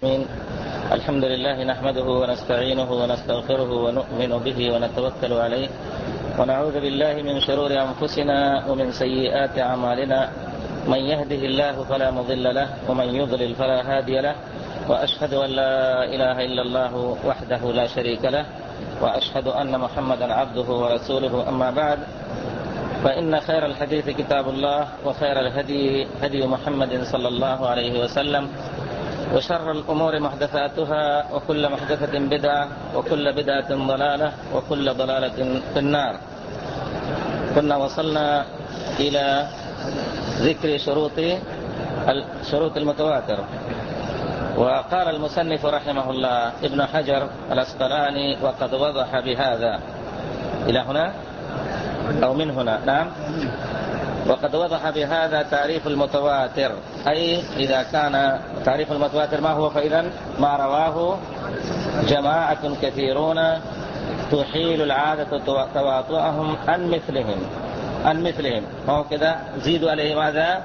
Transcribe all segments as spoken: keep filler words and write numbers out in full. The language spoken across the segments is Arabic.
آمين. الحمد لله نحمده ونستعينه ونستغفره ونؤمن به ونتوكل عليه ونعوذ بالله من شرور أنفسنا ومن سيئات أعمالنا. من يهده الله فلا مضل له ومن يضلل فلا هادي له، وأشهد أن لا إله إلا الله وحده لا شريك له، وأشهد أن محمدا عبده ورسوله. أما بعد، فإن خير الحديث كتاب الله، وخير الهدي هدي محمد صلى الله عليه وسلم، وشر الأمور محدثاتها، وكل محدثة بدعة، وكل بدعة ضلالة، وكل ضلالة في النار. كنا وصلنا إلى ذكر شروط شروط المتواتر، وقال المصنف رحمه الله ابن حجر العسقلاني: وقد وضح بهذا. إلى هنا أو من هنا؟ نعم. وقد وضح بهذا تعريف المتواتر، أي إذا كان تعريف المتواتر ما هو؟ فإذا ما رواه جماعة كثيرون تحيل العادة تواطؤهم عن مثلهم عن مثلهم هو كذا. زيدوا عليه ماذا؟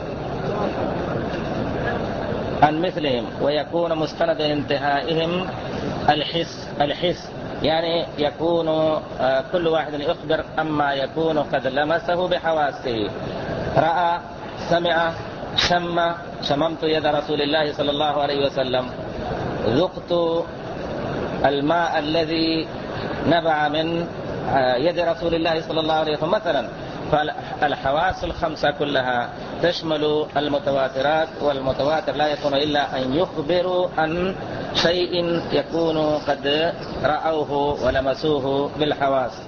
عن مثلهم، ويكون مستند انتهائهم الحس الحس يعني يكون كل واحد يخبر أما يكون قد لمسه بحواسه، رأى، سمع، شم. شممت يد رسول الله صلى الله عليه وسلم، ذقت الماء الذي نبع من يد رسول الله صلى الله عليه وسلم مثلا. فالحواس الخمسة كلها تشمل المتواترات، والمتواتر لا يكون إلا أن يخبروا عن شيء يكون قد رأوه ولمسوه بالحواس،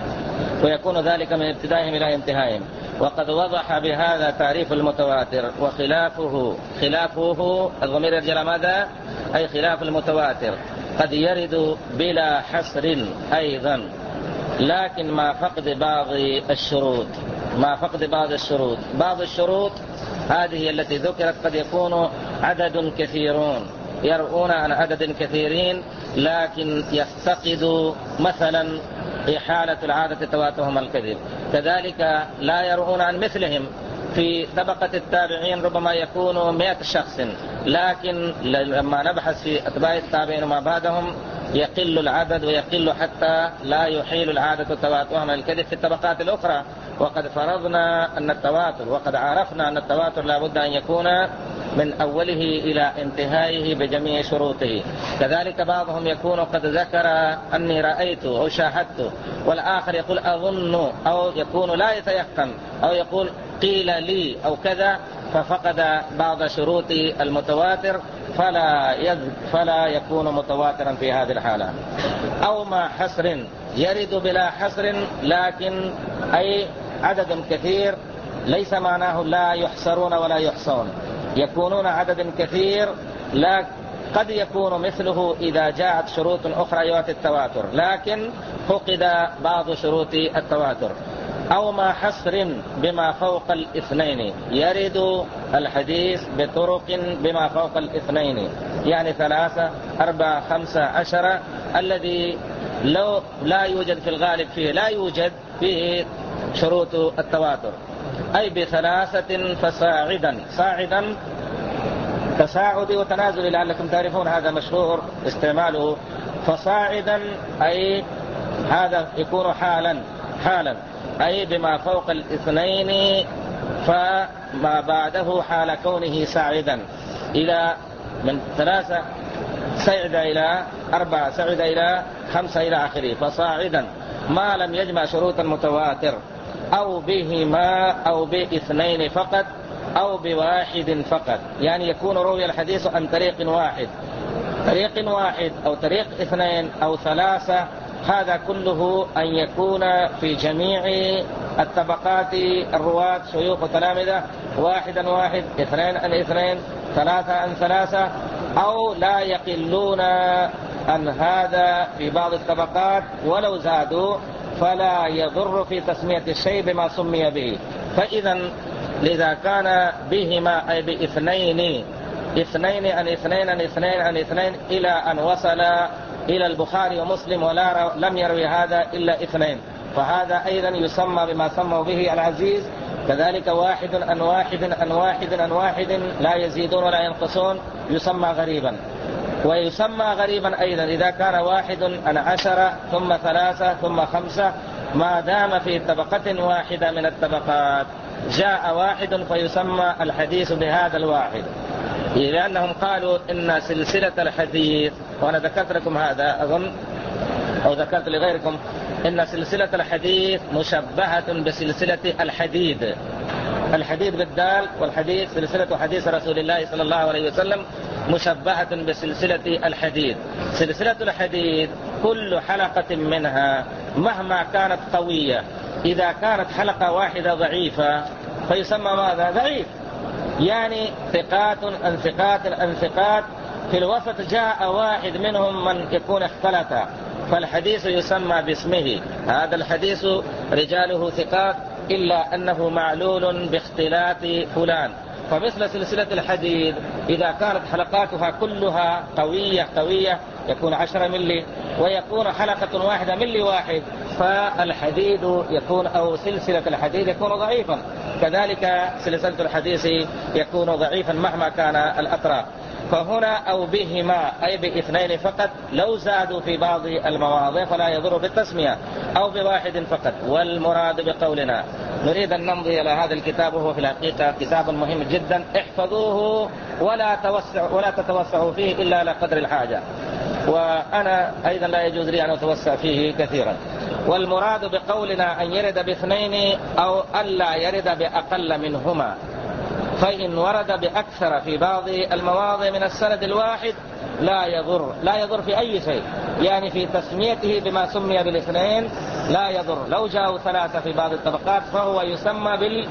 ويكون ذلك من ابتدائهم إلى انتهائهم. وقد وضح بهذا تعريف المتواتر، وخلافه خلافه الضمير يرجع ماذا؟ أي خلاف المتواتر قد يرد بلا حصر أيضا، لكن مع فقد بعض الشروط مع فقد بعض الشروط بعض الشروط هذه التي ذكرت قد يكون عدد كثيرون يرؤون عن عدد كثيرين، لكن يفتقد مثلا إحالة العادة تواتهم الكذب. كذلك لا يرؤون عن مثلهم. في طبقة التابعين ربما يكون مئة شخص، لكن لما نبحث في أتباع التابعين وما بعدهم يقل العدد، ويقل حتى لا يحيل العادة تواتهم الكذب في الطبقات الأخرى. وقد فرضنا أن التواتر وقد عرفنا أن التواتر لا بد أن يكون من أوله إلى انتهائه بجميع شروطه. كذلك بعضهم يكون قد ذكر أني رأيت أو شاهدت، والآخر يقول أظن، أو يكون لا يتيقن، أو يقول قيل لي أو كذا، ففقد بعض شروط المتواتر فلا فلا يكون متواترا في هذه الحالة. أو مع حصر، يرد بلا حصر لكن أي عدد كثير، ليس معناه لا يحصرون ولا يحصون، يكونون عدد كثير، لا قد يكون مثله إذا جاءت شروط أخرى يواتي التواتر، لكن فقد بعض شروط التواتر. أو ما حصر بما فوق الاثنين، يرد الحديث بطرق بما فوق الاثنين، يعني ثلاثة أربعة خمسة عشرة، الذي لو لا يوجد في الغالب فيه لا يوجد فيه شروط التواتر، أي بثلاثة فصاعدا. صاعدا تصاعد وتنازل، لعلكم تعرفون هذا مشهور استعماله. فصاعدا أي هذا يكون حالا حالا أي بما فوق الاثنين، فما بعده حال كونه ساعدا، إلى من ثلاثة سعد إلى أربعة، سعد إلى خمسة إلى آخره. فصاعدا ما لم يجمع شروط المتواتر، أو بهما أو باثنين فقط، أو بواحد فقط، يعني يكون روي الحديث عن طريق واحد طريق واحد أو طريق اثنين أو ثلاثة. هذا كله أن يكون في جميع الطبقات الرواة شيوخ وتلامذة، واحدا واحد، اثنين عن اثنين، ثلاثة عن ثلاثة، أو لا يقلون عن هذا في بعض الطبقات ولو زادوا، فلا يضر في تسمية الشيء بما سمي به. فإذا لذا كان بهما أي باثنين اثنين عن اثنين عن اثنين عن اثنين إلى أن وصل إلى البخاري ومسلم ولا لم يروي هذا إلا اثنين، فهذا أيضا يسمى بما سموا به العزيز. كذلك واحد عن واحد عن واحد عن واحد لا يزيدون ولا ينقصون يسمى غريبا. ويسمى غريبا أيضا إذا كان واحد عن عشرة ثم ثلاثة ثم خمسة، ما دام في طبقة واحدة من الطبقات جاء واحد فيسمى الحديث بهذا الواحد، لأنهم قالوا إن سلسلة الحديث، وأنا ذكرت لكم هذا أظن أو ذكرت لغيركم، إن سلسلة الحديث مشبهة بسلسلة الحديد، الحديد بالدال، والحديث سلسلة حديث رسول الله صلى الله عليه وسلم مشبهة بسلسلة الحديد. سلسلة الحديد كل حلقة منها مهما كانت قوية، إذا كانت حلقة واحدة ضعيفة فيسمى ماذا؟ ضعيف، يعني ثقات عن ثقات عن ثقات، في الوسط جاء واحد منهم من يكون اختلط، فالحديث يسمى باسمه، هذا الحديث رجاله ثقات إلا أنه معلول باختلاط فلان. فمثل سلسلة الحديد إذا كانت حلقاتها كلها قوية قوية يكون عشرة ملي، ويكون حلقة واحدة ملي واحد، فالحديد يكون أو سلسلة الحديد يكون ضعيفا، كذلك سلسلة الحديث يكون ضعيفا مهما كان الأطراف. فهنا أو بهما أي باثنين فقط، لو زادوا في بعض المواضع فلا يضر بالتسمية، أو بواحد فقط. والمراد بقولنا نريد أن نمضي إلى هذا الكتاب، وهو في الحقيقة كتاب مهم جدا، احفظوه ولا توسع ولا تتوسعوا فيه إلا على قدر الحاجة، وأنا أيضا لا يجوز لي أن أتوسع فيه كثيرا. والمراد بقولنا أن يرد باثنين أو ألا يرد بأقل منهما، فإن ورد بأكثر في بعض المواضع من السند الواحد لا يضر، لا يضر في أي شيء، يعني في تسميته بما سمي بالاثنين لا يضر. لو جاءوا ثلاثة في بعض الطبقات فهو يسمى بال...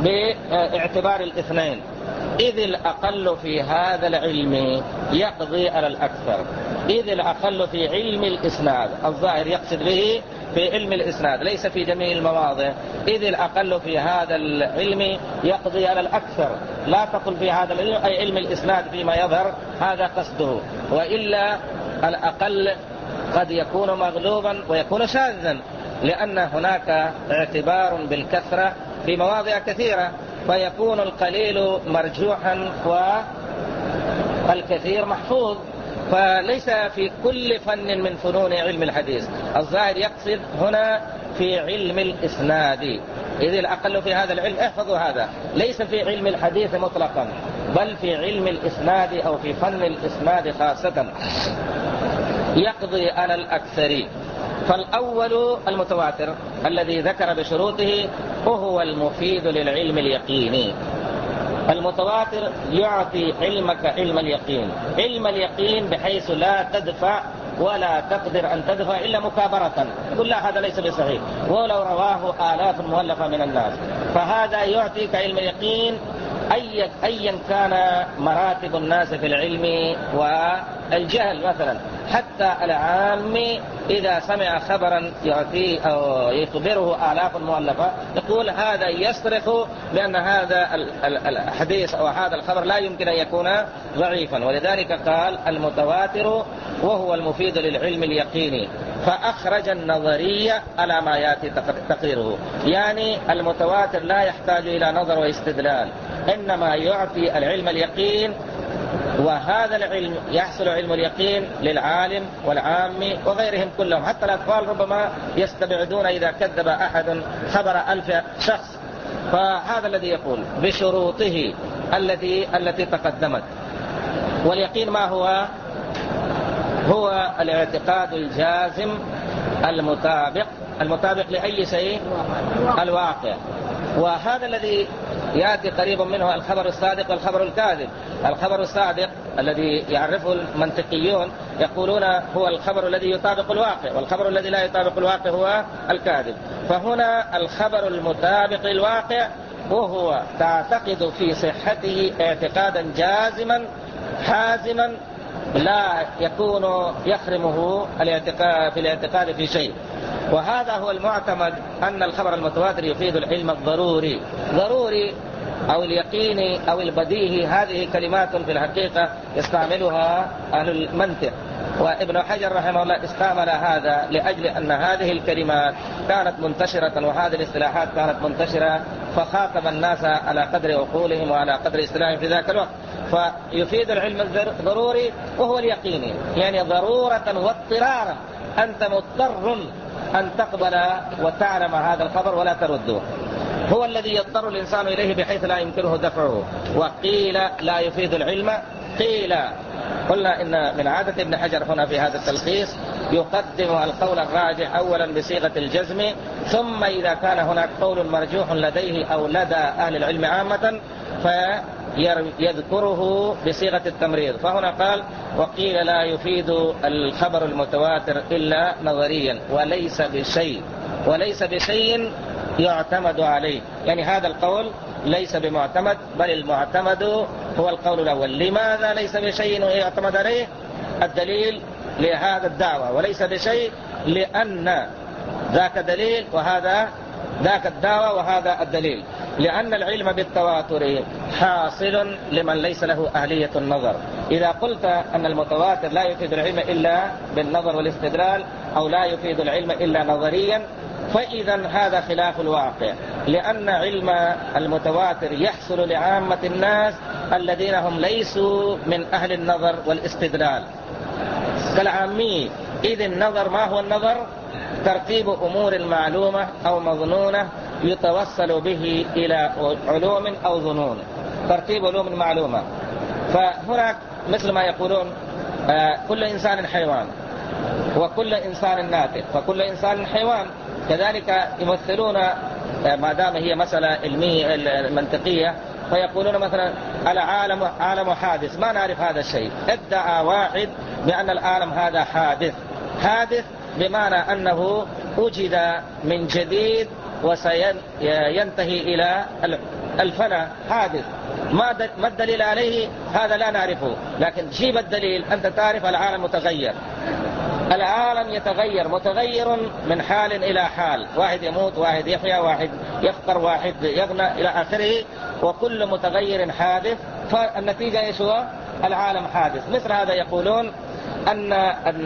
باعتبار الاثنين، إذ الأقل في هذا العلم يقضي على الأكثر، إذ الأقل في علم الإسناد، الظاهر يقصد به في علم الإسناد ليس في جميع المواضع، إذ الأقل في هذا العلم يقضي على الأكثر، لا تقل في هذا العلم أي علم الإسناد فيما يظهر، هذا قصده، وإلا الأقل قد يكون مغلوبا ويكون شاذا، لأن هناك اعتبار بالكثرة في مواضع كثيرة، فيكون القليل مرجوحا والكثير محفوظ، فليس في كل فن من فنون علم الحديث. الظاهر يقصد هنا في علم الإسناد، إذ الأقل في هذا العلم، احفظوا هذا، ليس في علم الحديث مطلقا، بل في علم الإسناد أو في فن الإسناد خاصة يقضي على الأكثر. فالأول المتواتر الذي ذكر بشروطه وهو المفيد للعلم اليقيني. المتواتر يعطي علمك علم اليقين، علم اليقين بحيث لا تدفع ولا تقدر أن تدفع إلا مكابرة، كل هذا ليس بصحيح، ولو رواه آلاف مؤلفة من الناس، فهذا يعطيك علم اليقين أي أيا كان مراتب الناس في العلم والجهل. مثلا حتى العام إذا سمع خبرا يعطيه أو يخبره آلاف مؤلفة يقول هذا يصرخ بأن هذا الحديث أو هذا الخبر لا يمكن أن يكون ضعيفا، ولذلك قال المتواتر وهو المفيد للعلم اليقيني، فأخرج النظرية على ما يأتي تقريره، يعني المتواتر لا يحتاج إلى نظر واستدلال، إنما يعطي العلم اليقين، وهذا العلم يحصل علم اليقين للعالم والعام وغيرهم كلهم، حتى الأطفال ربما يستبعدون إذا كذب أحد خبر ألف شخص. فهذا الذي يقول بشروطه التي التي تقدمت. واليقين ما هو؟ هو الاعتقاد الجازم المطابق المطابق لأي شيء، الواقع، وهذا الذي يأتي قريب منه الخبر الصادق والخبر الكاذب. الخبر الصادق الذي يعرفه المنطقيون يقولون هو الخبر الذي يطابق الواقع، والخبر الذي لا يطابق الواقع هو الكاذب. فهنا الخبر المطابق للواقع وهو تعتقد في صحته اعتقادا جازما حازما لا يكون يحرمه الاعتقاد في الاعتقاد في شيء. وهذا هو المعتمد أن الخبر المتواتر يفيد العلم الضروري، ضروري أو اليقيني أو البديهي. هذه كلمات في الحقيقة يستعملها أهل المنطق، وابن حجر رحمه الله استعمل هذا لأجل أن هذه الكلمات كانت منتشرة وهذه الاصطلاحات كانت منتشرة، فخاطب الناس على قدر عقولهم وعلى قدر اصطلاحهم في ذاك الوقت. فيفيد العلم الضروري وهو اليقيني، يعني ضرورة واضطرارا أنت مضطر أن تقبل وتعلم هذا الخبر ولا ترده، هو الذي يضطر الإنسان إليه بحيث لا يمكنه دفعه. وقيل لا يفيد العلم، قيل قلنا إن من عادة ابن حجر هنا في هذا التلخيص يقدم القول الراجح أولا بصيغة الجزم، ثم إذا كان هناك قول مرجوح لديه أو لدى أهل العلم عامة فيذكره بصيغة التمريض. فهنا قال وقيل لا يفيد الخبر المتواتر إلا نظريا وليس بشيء، وليس بشيء يعتمد عليه، يعني هذا القول ليس بمعتمد، بل المعتمد هو القول الأول. لماذا ليس بشيء يعتمد عليه؟ الدليل لهذا الدعوة وليس بشيء، لأن ذاك دليل وهذا ذاك الدعوة وهذا الدليل، لأن العلم بالتواتر حاصل لمن ليس له أهلية النظر. إذا قلت أن المتواتر لا يفيد العلم إلا بالنظر والاستدلال أو لا يفيد العلم إلا نظريا، فإذا هذا خلاف الواقع، لأن علم المتواتر يحصل لعامة الناس الذين هم ليسوا من أهل النظر والاستدلال كالعامي. إذ النظر ما هو النظر؟ ترتيب أمور معلومة أو مظنونة يتوصل به إلى علوم أو ظنون، ترتيب علوم معلومة. فهناك مثل ما يقولون آه كل إنسان حيوان وكل إنسان ناطق فكل إنسان حيوان، كذلك يمثلون آه ما دام هي مسألة علمية منطقية، فيقولون مثلا العالم عالم حادث، ما نعرف هذا الشيء. ادعى واحد بأن العالم هذا حادث، حادث بمعنى أنه وجد من جديد وسينتهي إلى الفناء، حادث. ما الدليل عليه؟ هذا لا نعرفه، لكن جيب الدليل. أنت تعرف العالم متغير، العالم يتغير، متغير من حال إلى حال، واحد يموت واحد يحيا واحد يفقر واحد يغنى إلى آخره، وكل متغير حادث. فالنتيجة ايش هو؟ العالم حادث. مثل هذا يقولون أن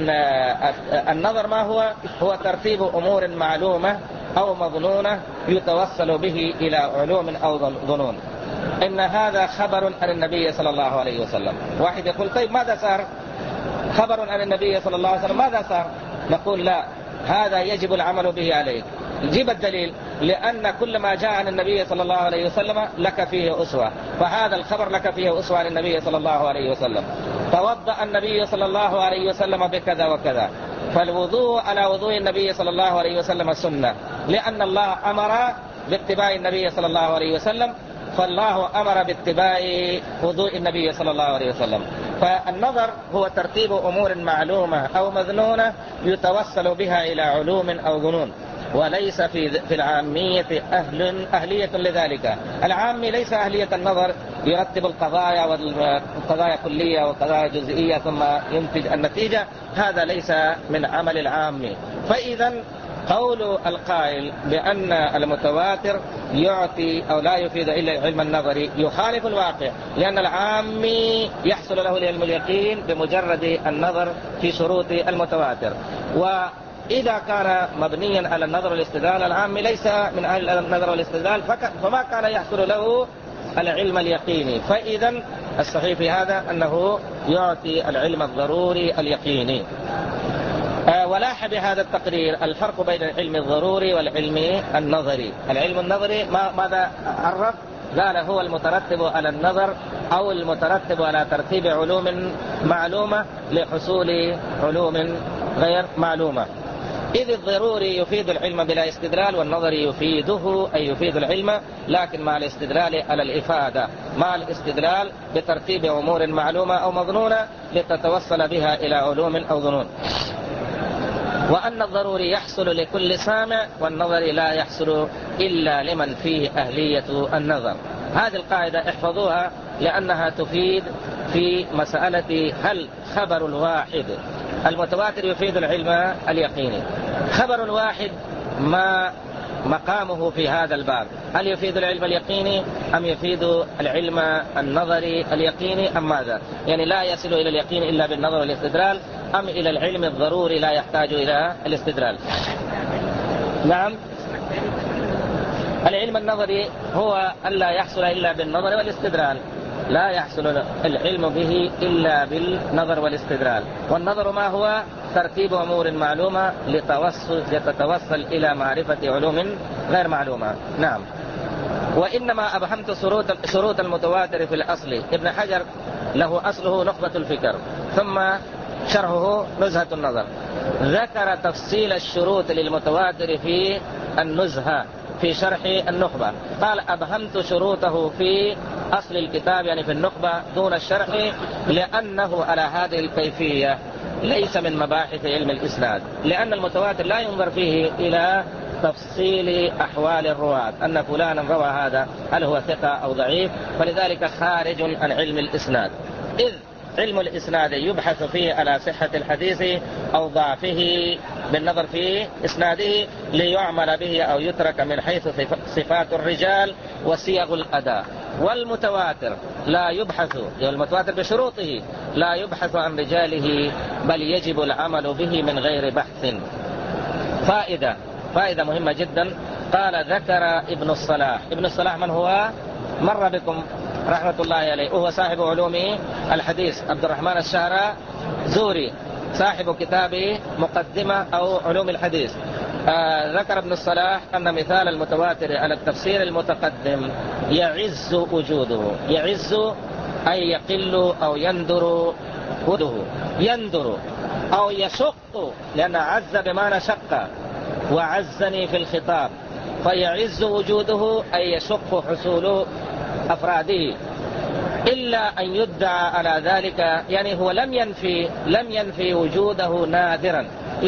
النظر ما هو؟ هو ترتيب أمور معلومة أو مظنونة يتوصل به إلى علوم أو ظنون. إن هذا خبر عن النبي صلى الله عليه وسلم. واحد يقول طيب ماذا صار؟ خبر عن النبي صلى الله عليه وسلم ماذا صار؟ نقول لا، هذا يجب العمل به عليك. جيب الدليل، لأن كل ما جاء عن النبي صلى الله عليه وسلم لك فيه أسوة، فهذا الخبر لك فيه أسوة عن النبي صلى الله عليه وسلم. توضأ النبي صلى الله عليه وسلم بكذا وكذا، فالوضوء على وضوء النبي صلى الله عليه وسلم سنة، لأن الله أمر باتباع النبي صلى الله عليه وسلم، فالله أمر باتباع وضوء النبي صلى الله عليه وسلم. فالنظر هو ترتيب أمور معلومة أو مظنونة يتوصل بها إلى علوم أو ظنون، وليس في في العامية أهل أهلية لذلك. العامي ليس أهلية النظر، يرتب القضايا والقضايا كلية وقضايا جزئية ثم ينتج النتيجة، هذا ليس من عمل العامي. فإذا قول القائل بأن المتواتر يعطي أو لا يفيد إلا العلم النظري يخالف الواقع، لأن العامي يحصل له العلم اليقين بمجرد النظر في شروط المتواتر. وإذا كان مبنيا على النظر والاستدلال، العامي ليس من أهل النظر والاستدلال فما كان يحصل له العلم اليقيني. فإذا الصحيح في هذا أنه يعطي العلم الضروري اليقيني. ولاح بهذا التقرير الفرق بين العلم الضروري والعلم النظري. العلم النظري ما ماذا عرف؟ قال هو المترتب على النظر أو المترتب على ترتيب علوم معلومة لحصول علوم غير معلومة. إذ الضروري يفيد العلم بلا استدلال، والنظري يفيده أي يفيد العلم لكن مع الاستدلال على الإفادة، مع الاستدلال بترتيب أمور معلومة أو مظنونة لتتوصل بها إلى علوم أو ظنون. وأن الضروري يحصل لكل سامع، والنظر لا يحصل إلا لمن فيه أهلية النظر. هذه القاعدة احفظوها، لأنها تفيد في مسألة هل خبر الواحد المتواتر يفيد العلم اليقيني. خبر الواحد ما مقامه في هذا الباب؟ هل يفيد العلم اليقيني أم يفيد العلم النظري اليقيني أم ماذا؟ يعني لا يصل إلى اليقين إلا بالنظر والاستدلال، أم إلى العلم الضروري لا يحتاج إلى الاستدلال؟ نعم، العلم النظري هو ألا يحصل إلا بالنظر والاستدلال، لا يحصل العلم به إلا بالنظر والاستدلال. والنظر ما هو؟ ترتيب أمور معلومة لتوصل لتتوصل إلى معرفة علوم غير معلومة. نعم. وإنما أبهمت شروط المتواتر في الأصل. ابن حجر له أصله نخبة الفكر، ثم شرحه نزهة النظر. ذكر تفصيل الشروط للمتواتر في النزهة في شرح النخبة، قال أبهمت شروطه في أصل الكتاب يعني في النخبة دون الشرح، لأنه على هذه الكيفية ليس من مباحث علم الإسناد، لأن المتواتر لا ينظر فيه إلى تفصيل أحوال الرواة أن فلانا روى هذا هل هو ثقة أو ضعيف، فلذلك خارج عن علم الإسناد. إذ علم الإسناد يبحث فيه على صحة الحديث أو ضعفه بالنظر في إسناده ليعمل به أو يترك من حيث صفات الرجال وسيغ الأداء. والمتواتر لا يبحث، المتواتر بشروطه لا يبحث عن رجاله، بل يجب العمل به من غير بحث. فائدة فائدة مهمة جدا. قال ذكر ابن الصلاح. ابن الصلاح من هو؟ مر بكم رحمة الله عليه، وهو صاحب علوم الحديث، عبد الرحمن الشهرزوري صاحب كتاب مقدمة أو علوم الحديث. آه ذكر ابن الصلاح أن مثال المتواتر على التفسير المتقدم يعز وجوده. يعز أي يقل أو يندر وجوده، يندر أو يشق، لأن عز بمعنى شق وعزني في الخطاب، فيعز وجوده أي يشق حصول أفراده، إلا أن يدعى على ذلك، يعني هو لم ينفي لم ينفي وجوده نادرا،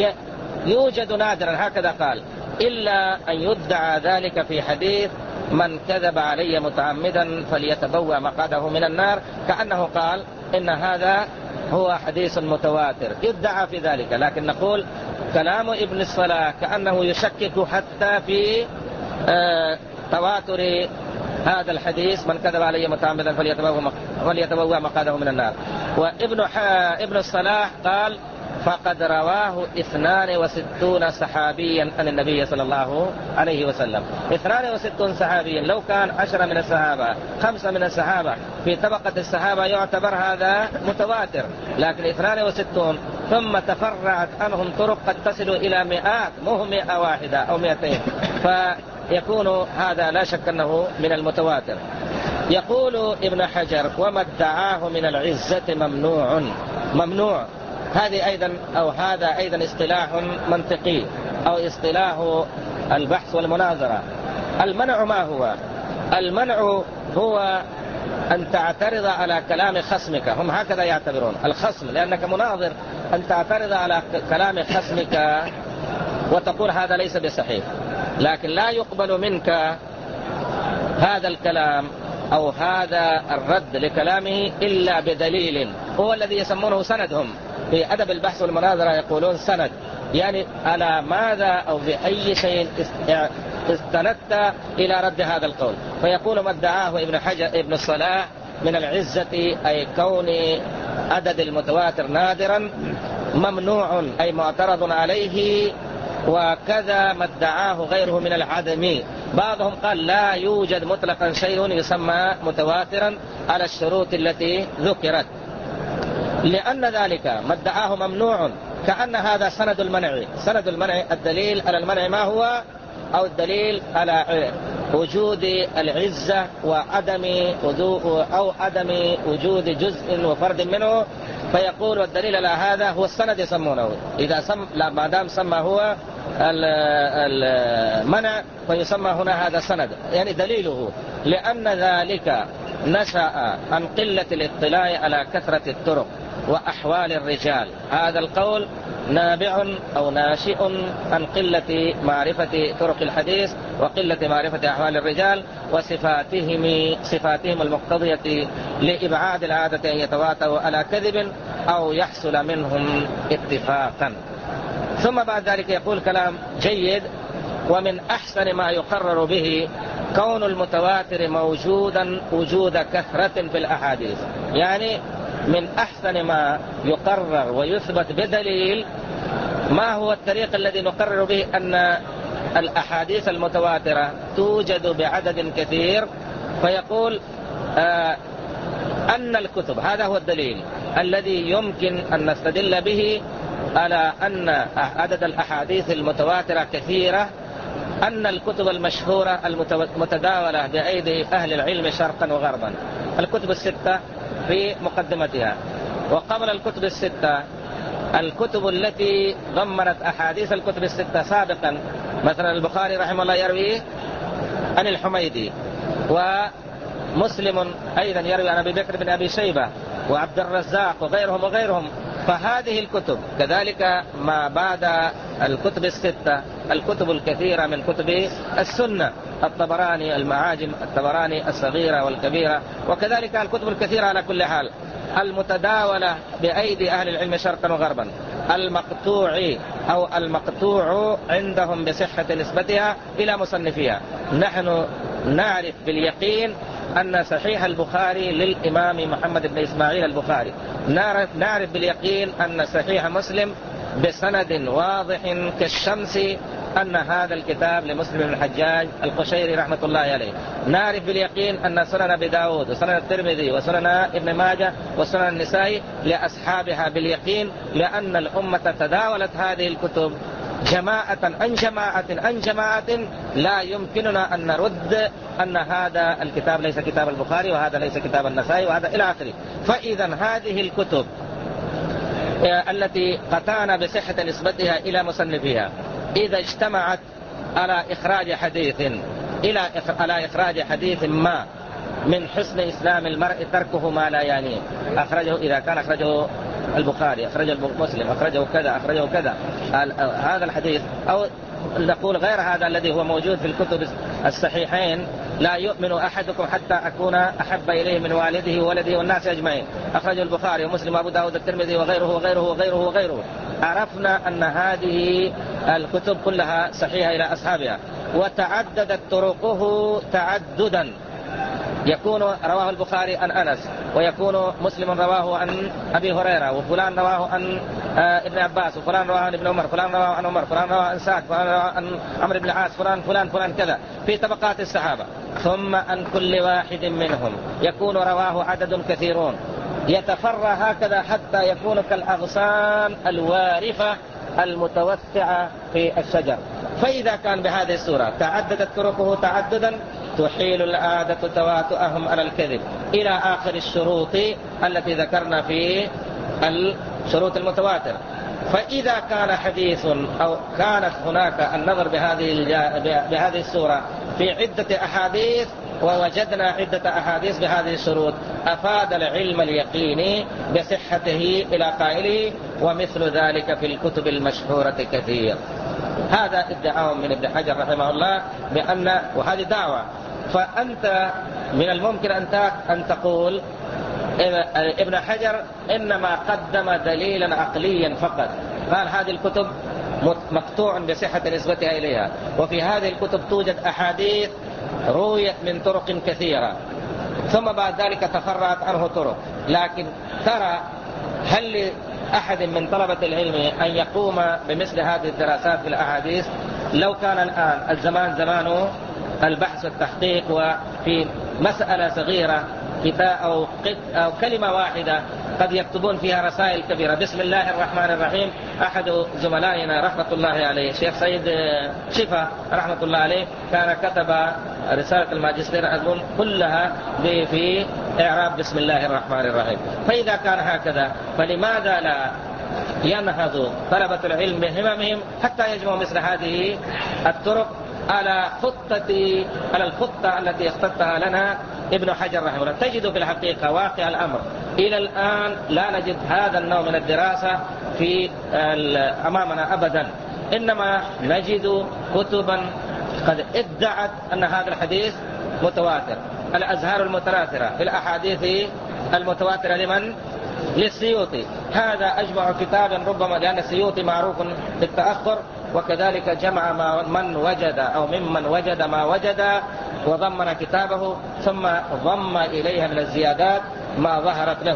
يوجد نادرا هكذا قال، إلا أن يدعى ذلك في حديث من كذب علي متعمدا فليتبوأ مقعده من النار، كأنه قال إن هذا هو حديث متواتر، يدعى في ذلك. لكن نقول كلام ابن الصلاح كأنه يشكك حتى في آه تواتر هذا الحديث من كذب علي متعمدا فليتبوأ مقعده من النار. وابن ابن الصلاح قال فقد رواه اثنان وستون صحابيا عن النبي صلى الله عليه وسلم. اثنان وستون صحابيا، لو كان عشرة من الصحابة خمسة من الصحابة في طبقة الصحابة يعتبر هذا متواتر، لكن اثنان وستون ثم تفرعت عنهم طرق قد تصل إلى مئات، مو مئة واحدة أو مئتين، فيكون هذا لا شك أنه من المتواتر. يقول ابن حجر وما ادعاه من العزة ممنوع. ممنوع هذه أيضا أو هذا أيضا اصطلاح منطقي أو اصطلاح البحث والمناظرة. المنع ما هو؟ المنع هو أن تعترض على كلام خصمك، هم هكذا يعتبرون الخصم، لأنك مناظر، أن تعترض على كلام خصمك وتقول هذا ليس بصحيح، لكن لا يقبل منك هذا الكلام أو هذا الرد لكلامه إلا بدليل، هو الذي يسمونه سندهم في أدب البحث والمناظرة، يقولون سند، يعني على ماذا أو بأي شيء استندت إلى رد هذا القول. فيقول ما ادعاه ابن حجر ابن الصلاح من العزة أي كون عدد المتواتر نادرا ممنوع أي معترض عليه، وكذا ما ادعاه غيره من العدم. بعضهم قال لا يوجد مطلقا شيء يسمى متواترا على الشروط التي ذكرت، لأن ذلك ما ادعاه ممنوع، كأن هذا سند المنع. سند المنع الدليل على المنع ما هو؟ أو الدليل على وجود العزة وعدم أو عدم وجود جزء وفرد منه، فيقول الدليل على هذا هو السند يسمونه. إذا سم لا ما دام سمى هو المنع فيسمى هنا هذا سند، يعني دليله، لأن ذلك نشأ عن قلة الاطلاع على كثرة الطرق وأحوال الرجال. هذا القول نابع أو ناشئ عن قلة معرفة طرق الحديث وقلة معرفة أحوال الرجال وصفاتهم صفاتهم المقتضية لإبعاد العادة أن يتواتروا على كذب أو يحصل منهم اتفاقا. ثم بعد ذلك يقول كلام جيد: ومن أحسن ما يقرر به كون المتواتر موجودا وجود كثرة في الأحاديث. يعني من أحسن ما يقرر ويثبت بدليل. ما هو الطريق الذي نقرر به أن الأحاديث المتواترة توجد بعدد كثير؟ فيقول آه أن الكتب، هذا هو الدليل الذي يمكن أن نستدل به على أن عدد الأحاديث المتواترة كثيرة، أن الكتب المشهورة المتداولة بأيدي أهل العلم شرقا وغربا، الكتب الستة في مقدمتها. وقبل الكتب الستة الكتب التي ضمنت أحاديث الكتب الستة سابقا، مثلا البخاري رحمه الله يروي عن الحميدي، ومسلم أيضا يروي عن أبي بكر بن أبي شيبة وعبد الرزاق وغيرهم وغيرهم. فهذه الكتب كذلك ما بعد الكتب الستة الكتب الكثيرة من كتب السنة، الطبراني، المعاجم، الطبراني الصغيرة والكبيرة، وكذلك الكتب الكثيرة على كل حال المتداولة بأيدي أهل العلم شرقا وغربا، المقطوع أو المقطوع عندهم بصحة نسبتها إلى مصنفيها. نحن نعرف باليقين أن صحيح البخاري للإمام محمد بن إسماعيل البخاري، نعرف باليقين أن صحيح مسلم بسند واضح كالشمس أن هذا الكتاب لمسلم بن الحجاج القشيري رحمة الله عليه. نعرف باليقين أن سنن أبي داود وسنن الترمذي وسنن ابن ماجه وسنن النسائي لأصحابها باليقين، لأن الأمة تداولت هذه الكتب جماعة عن جماعة عن جماعة، لا يمكننا أن نرد أن هذا الكتاب ليس كتاب البخاري وهذا ليس كتاب النسائي وهذا إلى آخره. فإذا هذه الكتب التي قطعنا بصحة نسبتها إلى مصنفيها إذا اجتمعت على إخراج حديث إلى على إخراج حديث ما من حسن إسلام المرء تركه ما لا يعنيه، أخرجه إذا كان أخرجه البخاري، أخرجه مسلم، أخرجه كذا، أخرجه كذا، هذا الحديث، أو نقول غير هذا الذي هو موجود في الكتب الصحيحين، لا يؤمن أحدكم حتى أكون أحب إليه من والده وولده والناس أجمعين، أخرجه البخاري ومسلم وأبو داود الترمذي وغيره وغيره وغيره وغيره. عرفنا أن هذه الكتب كلها صحيحة إلى أصحابها، وتعددت طرقه تعددا، يكون رواه البخاري عن أنس، ويكون مسلم رواه عن أبي هريرة، وفلان رواه عن ابن عباس، وفلان رواه عن ابن عمر، فلان رواه عن عمر، فلان رواه عن سعد، فلان رواه عن عمرو بن العاص، فلان فلان فلان كذا في طبقات الصحابة. ثم عن كل واحد منهم يكون رواه عدد كثيرون، يتفرع هكذا حتى يكون كالأغصان الوارفة المتوسعة في الشجر. فإذا كان بهذه الصورة تعددت طرقه تعددا تحيل العادة تواتؤهم على الكذب إلى آخر الشروط التي ذكرنا في الشروط المتواترة. فإذا كان حديث أو كانت هناك النظر بهذه بهذه الصورة في عدة أحاديث ووجدنا عدة أحاديث بهذه الشروط، أفاد العلم اليقيني بصحته إلى قائله، ومثل ذلك في الكتب المشهورة كثير. هذا ادعاء من ابن حجر رحمه الله بأن، وهذه دعوة، فأنت من الممكن أن تقول ابن حجر إنما قدم دليلا عقليا فقط، قال هذه الكتب مقطوع بصحة نسبتها إليها، وفي هذه الكتب توجد أحاديث رويت من طرق كثيرة، ثم بعد ذلك تفرعت عنه طرق. لكن ترى هل لأحد من طلبة العلم أن يقوم بمثل هذه الدراسات في الأحاديث؟ لو كان الآن الزمان زمانه البحث والتحقيق، وفي مسألة صغيرة أو, أو كلمة واحدة قد يكتبون فيها رسائل كبيرة، بسم الله الرحمن الرحيم. أحد زملائنا رحمة الله عليه الشيخ سيد شفا رحمة الله عليه كان كتب رسالة الماجستير أظن كلها في إعراب بسم الله الرحمن الرحيم. فإذا كان هكذا فلماذا لا ينهض طلبة العلم بهممهم حتى يجمعوا مثل هذه الطرق على خطة على الخطة التي اخترتها لنا ابن حجر رحمه الله؟ تجد في الحقيقة واقع الأمر إلى الآن لا نجد هذا النوع من الدراسة في أمامنا أبدا، إنما نجد كتبا قد ادعت أن هذا الحديث متواتر، الأزهار المتواترة في الأحاديث المتواترة لمن؟ للسيوطي. هذا أجمع كتابا ربما، لأن السيوطي معروف بالتأخر، وكذلك جمع ما من وجد أو ممن وجد ما وجد وضمن كتابه، ثم ضم إليها من الزيادات ما ظهرت له.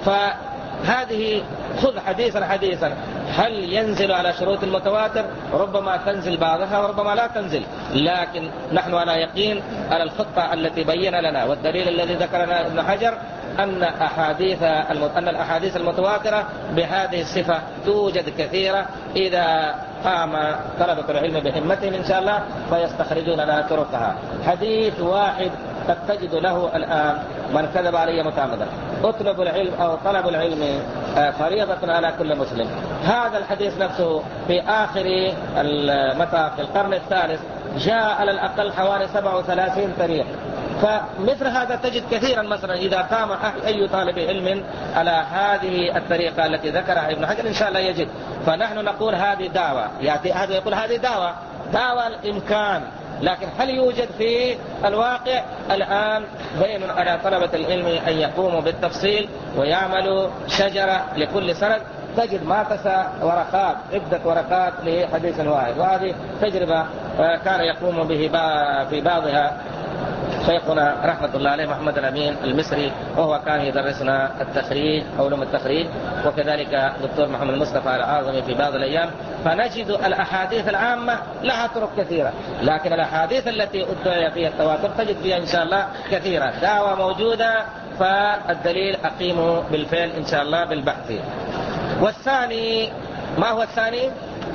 فهذه خذ حديثا حديثا، هل ينزل على شروط المتواتر؟ ربما تنزل بعضها وربما لا تنزل، لكن نحن على يقين على الخطة التي بين لنا والدليل الذي ذكرنا ابن حجر أن أحاديث أن الأحاديث المتواترة بهذه الصفة توجد كثيرة، إذا قام طلبة العلم بهمتهم إن شاء الله فيستخرجون لنا طرقها. حديث واحد قد تجد له الآن من كذب علي متعمدا، اطلب العلم أو طلب العلم فريضة على كل مسلم. هذا الحديث نفسه في آخر المطاف في القرن الثالث جاء على الأقل حوالي سبعة وثلاثين طريق. فمثل هذا تجد كثيرا، مثلا إذا قام أي طالب علم على هذه الطريقة التي ذكرها ابن حجر إن شاء الله يجد. فنحن نقول هذه دعوة، يأتي أحد يقول هذه دعوة دعوة الإمكان، لكن هل يوجد في الواقع؟ الآن بين على طلبة العلم أن يقوموا بالتفصيل ويعملوا شجرة لكل سند، تجد ما تسع ورقات عدة ورقات لحديث واحد. وهذه تجربة كان يقوم به في بعضها شيخنا رحمة الله عليه محمد الأمين المصري، وهو كان يدرسنا التخريج علوم التخريج، وكذلك دكتور محمد مصطفى العاظمي في بعض الأيام. فنجد الأحاديث العامة لها طرق كثيرة، لكن الأحاديث التي أدعي فيها التواتر تجد فيها إن شاء الله كثيرة. دعوة موجودة، فالدليل أقيمه بالفعل إن شاء الله بالبحث. والثاني، ما هو الثاني؟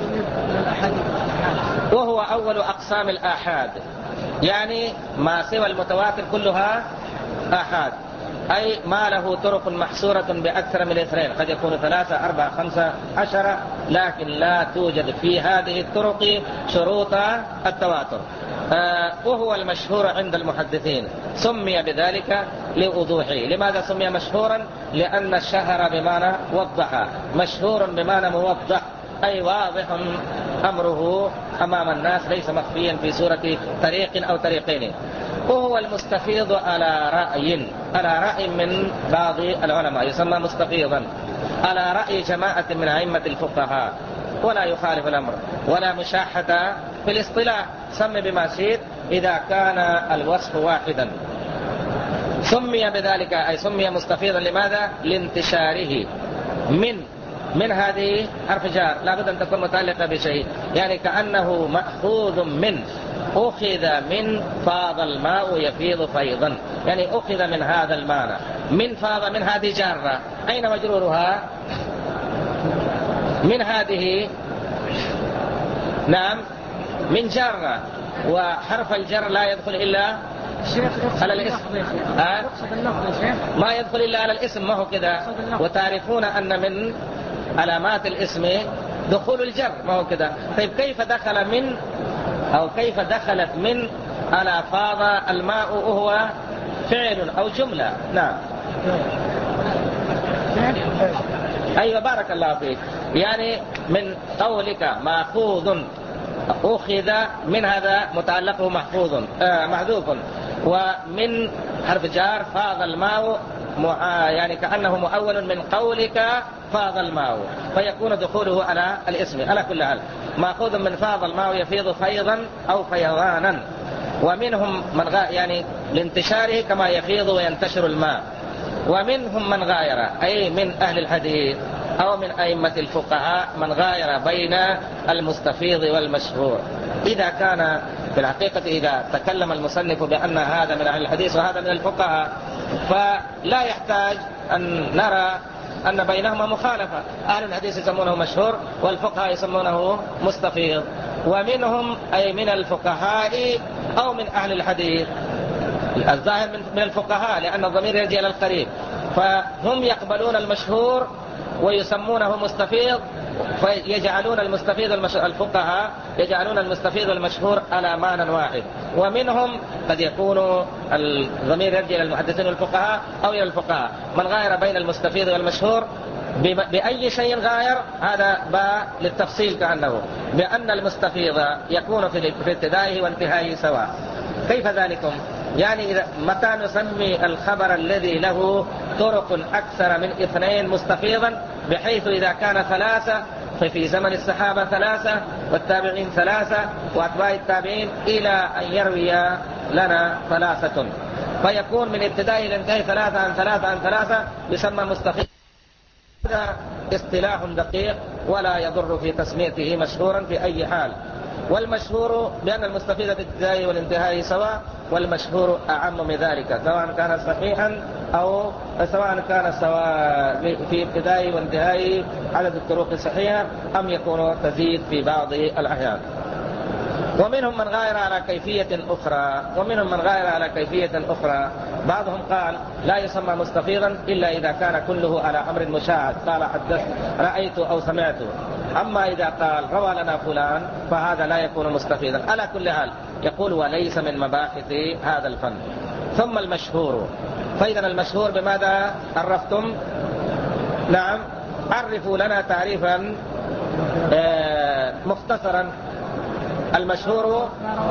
وهو أول أقسام الآحاد، يعني ما سوى المتواتر كلها آحاد، أي ما له طرق محصورة بأكثر من اثنين، قد يكون ثلاثة أربعة خمسة عشرة، لكن لا توجد في هذه الطرق شروط التواتر. آه وهو المشهور عند المحدثين، سمي بذلك لوضوحه. لماذا سمي مشهورا؟ لأن الشهر بمعنى وضح، مشهور بمعنى موضح، أي واضح أمره أمام الناس، ليس مخفيا في صورة طريق أو طريقين. وهو المستفيض على رأي على رأي من بعض العلماء، يسمى مستفيضا على رأي جماعة من أئمة الفقهاء، ولا يخالف الأمر ولا مشاحة في الاصطلاح، سمي بما شئت إذا كان الوصف واحدا. سمي بذلك، أي سمي مستفيضا. لماذا؟ لانتشاره من من هذه حرف جار لابد أن تكون متعلقة بشيء، يعني كأنه مأخوذ من، أخذ من فاض الماء يفيض فيضا، يعني أخذ من هذا المعنى. من فاض، من هذه جارة، أين مجرورها؟ من هذه، نعم من جارة، وحرف الجر لا يدخل إلا على الاسم. آه؟ ما يدخل إلا على الاسم، ما هو كذا؟ وتعرفون أن من علامات الاسم دخول الجر، ما هو كذا؟ طيب كيف دخل من أو كيف دخلت من على فاض الماء وهو فعل أو جملة؟ نعم أيوة بارك الله فيك. يعني من قولك مأخوذ، أخذ من، هذا متعلقه محفوظ آه محذوف، ومن حرف جار فاض الماء، يعني كأنه مؤول من قولك فاض الماء، فيكون دخوله على الاسم. على كل حال مأخوذ من فاض الماء يفيض فيضا أو فيضانا. ومنهم من غا يعني لانتشاره كما يفيض وينتشر الماء. ومنهم من غاير، أي من أهل الحديث أو من أئمة الفقهاء من غاير بين المستفيض والمشهور. إذا كان في الحقيقة إذا تكلم المصنف بأن هذا من أهل الحديث وهذا من الفقهاء، فلا يحتاج أن نرى أن بينهما مخالفة. أهل الحديث يسمونه مشهور والفقهاء يسمونه مستفيض. ومنهم أي من الفقهاء أو من أهل الحديث، الظاهر من الفقهاء لأن الضمير يرجع إلى القريب، فهم يقبلون المشهور ويسمونه مستفيض، فيجعلون المستفيض المشهور، الفقهاء يجعلون المستفيض المشهور على معنى واحد. ومنهم قد يكون الضمير يرجع إلى المحدثين والفقهاء أو إلى الفقهاء من غاير بين المستفيض والمشهور بأي شيء غاير، هذا باء للتفصيل كأنه بأن المستفيض يكون في ابتدائه وانتهائه سواء. كيف ذلكم؟ يعني إذا متى نسمي الخبر الذي له طرق أكثر من اثنين مستفيضا، بحيث إذا كان ثلاثة ففي زمن الصحابة ثلاثة والتابعين ثلاثة وأتباع التابعين إلى أن يروي لنا ثلاثة، فيكون من ابتدائه إلى انتهاء ثلاثة عن ثلاثة عن ثلاثة يسمى مستفيض. هذا اصطلاح دقيق ولا يضر في تسميته مشهورا في أي حال. والمشهور بأن المستفيد في الابتداء والانتهاء سواء، والمشهور أعم من ذلك، سواء كان صحيحا أو سواء كان سواء في ابتدائي وانتهائي عدد الطرق صحيحة أم يكون تزيد في بعض الأحيان. ومنهم من غير على كيفية أخرى ومنهم من غير على كيفية أخرى بعضهم قال لا يسمى مستفيضا إلا إذا كان كله على أمر مشاهد، قال حدثت رأيت أو سمعت. أما إذا قال روى لنا فلان فهذا لا يكون مستفيضا. على كل حال يقول وليس من مباحث هذا الفن. ثم المشهور، فإذا المشهور بماذا عرفتم؟ نعم، عرفوا لنا تعريفا مختصرا. المشهور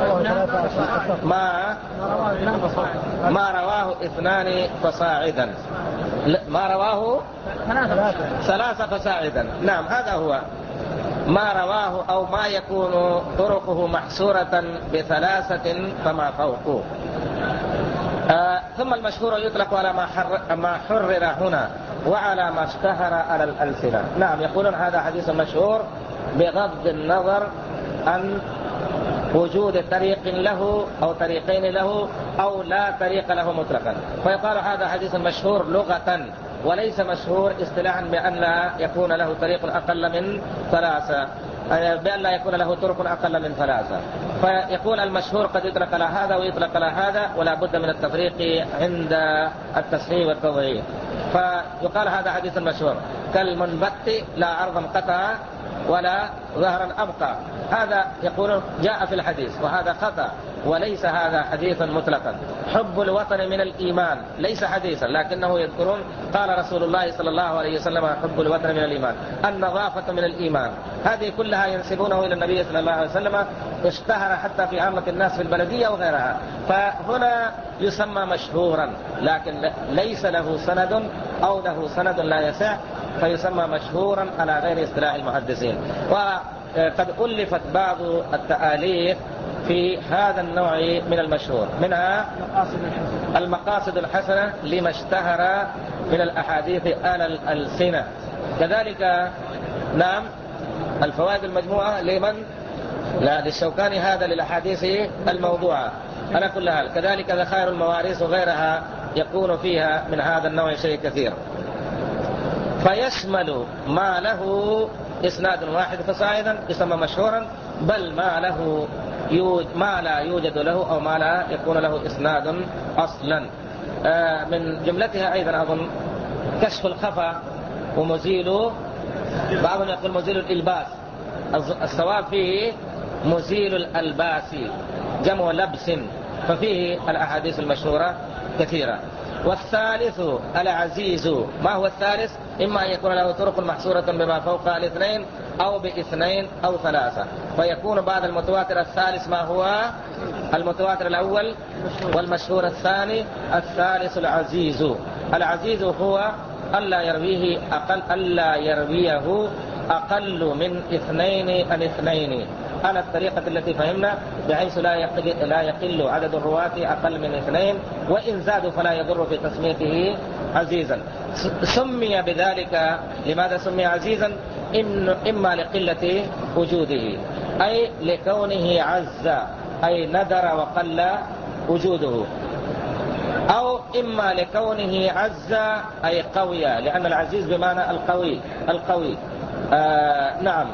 ما ما رواه اثنان فصاعدا، ما رواه ثلاثة فصاعدا. نعم، هذا هو ما رواه أو ما يكون طرقه محصورة بثلاثة فما فوقه. آه ثم المشهور يطلق على ما, حر ما حرر هنا وعلى ما اشتهر على الألسنة. نعم، يقولون هذا حديث مشهور بغض النظر عن وجود طريق له أو طريقين له أو لا طريق له مطلقا، فيقال هذا حديث مشهور لغة وليس مشهور اصطلاحا بأن لا يكون له طريق أقل من ثلاثة، بأن لا يكون له طرق أقل من ثلاثة. فيقول المشهور قد يطلق على هذا ويطلق على هذا، ولا بد من التفريق عند التصحيح والتضعيف. فيقال هذا حديث مشهور كالمنبت لا أرضا قطع ولا ظهرا أبقى، هذا يقول جاء في الحديث، وهذا خطأ وليس هذا حديثا مطلقا. حب الوطن من الإيمان ليس حديثا، لكنه يذكرون قال رسول الله صلى الله عليه وسلم حب الوطن من الإيمان، النظافة من الإيمان، هذه كلها ينسبونه إلى النبي صلى الله عليه وسلم، اشتهر حتى في عامة الناس في البلدية وغيرها. فهنا يسمى مشهورا لكن ليس له سند أو له سند لا يسع، فيسمى مشهورا على غير اصطلاح المحدثين. وقد ألفت بعض التآليف في هذا النوع من المشهور، منها المقاصد الحسنة لما اشتهر من الأحاديث على الألسنة، كذلك نعم الفوائد المجموعة لمن لا للشوكاني هذا للأحاديث الموضوعة على كل حال، كذلك ذخائر المواريث وغيرها يكون فيها من هذا النوع شيء كثير. فيشمل ما له إسناد واحد فصاعدا يسمى مشهورا، بل ما له يوجد ما لا يوجد له أو ما لا يكون له إسناد أصلا. آه من جملتها أيضا أظن كشف الخفا ومزيل، بعضهم يقول مزيل الإلباس، الصواب فيه مزيل الألباس جمع لبس، ففيه الأحاديث المشهورة كثيرة. والثالث العزيز، ما هو الثالث؟ إما أن يكون له طرق محصورة بما فوق الاثنين أو باثنين أو ثلاثة، فيكون بعد المتواتر الثالث ما هو المتواتر الأول والمشهور الثاني، الثالث العزيز. العزيز هو ألا يرويه أقل ألا يرويه أقل من اثنين عن اثنين على الطريقة التي فهمنا، بحيث لا يقل, لا يقل عدد الرواة أقل من اثنين، وإن زادوا فلا يضر في تسميته عزيزا. سمي بذلك، لماذا سمي عزيزا؟ إن إما لقلة وجوده أي لكونه عز أي ندر وقل وجوده، أو إما لكونه عز أي قوي، لأن العزيز بمعنى القوي القوي آه نعم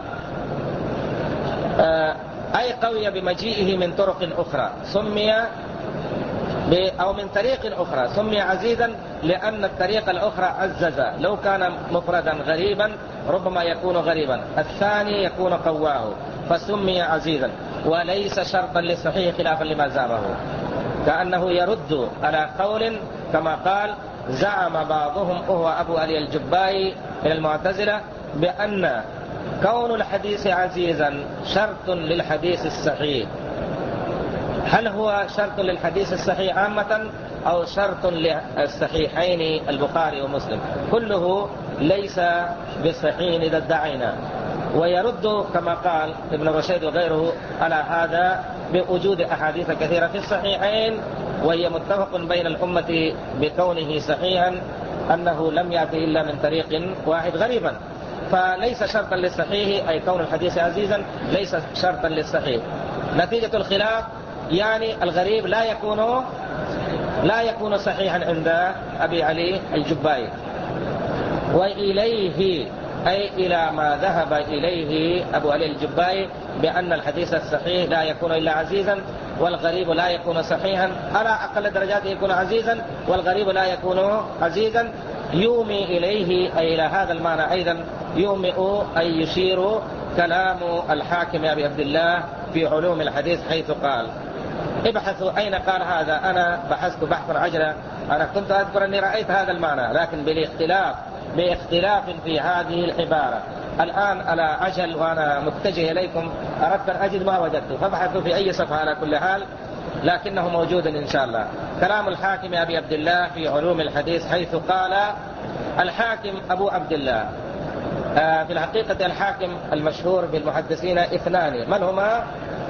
آه أي قوي بمجيئه من طرق أخرى، سمي أو من طريق أخرى سمي عزيزا لأن الطريق الأخرى عزز، لو كان مفردا غريبا ربما يكون غريبا، الثاني يكون قواه فسمي عزيزا، وليس شرطا للصحيح خلافا لما زعمه، كأنه يرد على قول كما قال زعم بعضهم وهو أبو علي الجبائي من المعتزلة بأن كون الحديث عزيزا شرط للحديث الصحيح. هل هو شرط للحديث الصحيح عامة أو شرط للصحيحين البخاري ومسلم؟ كله ليس بصحيح إذا ادعينا. ويرد كما قال ابن رشيد وغيره على هذا بوجود أحاديث كثيرة في الصحيحين وهي متفق بين الأمة بكونه صحيحا، أنه لم يأتي إلا من طريق واحد غريبا، فليس شرطا للصحيح أي كون الحديث عزيزا ليس شرطا للصحيح. نتيجة الخلاف يعني الغريب لا يكون لا يكون صحيحا عند أبي علي الجبائي. وإليه أي إلى ما ذهب إليه أبو علي الجبائي بأن الحديث الصحيح لا يكون إلا عزيزا والغريب لا يكون صحيحا، على أقل درجاته يكون عزيزا والغريب لا يكون عزيزا، يومي إليه أي إلى هذا المعنى أيضا يومئ أي يشير كلام الحاكم أبي عبد الله في علوم الحديث حيث قال. ابحثوا أين قال هذا. أنا بحثت بحثا عجلا، أنا كنت أذكر أني رأيت هذا المعنى لكن بالاختلاف باختلاف في هذه العبارة. الآن على عجل وأنا متجه إليكم أردت أن أجد ما وجدته، فبحثوا في أي صفحة على كل حال لكنه موجود إن شاء الله. كلام الحاكم أبي عبد الله في علوم الحديث حيث قال. الحاكم أبو عبد الله آه في الحقيقة الحاكم المشهور بالمحدثين اثنان، من هما؟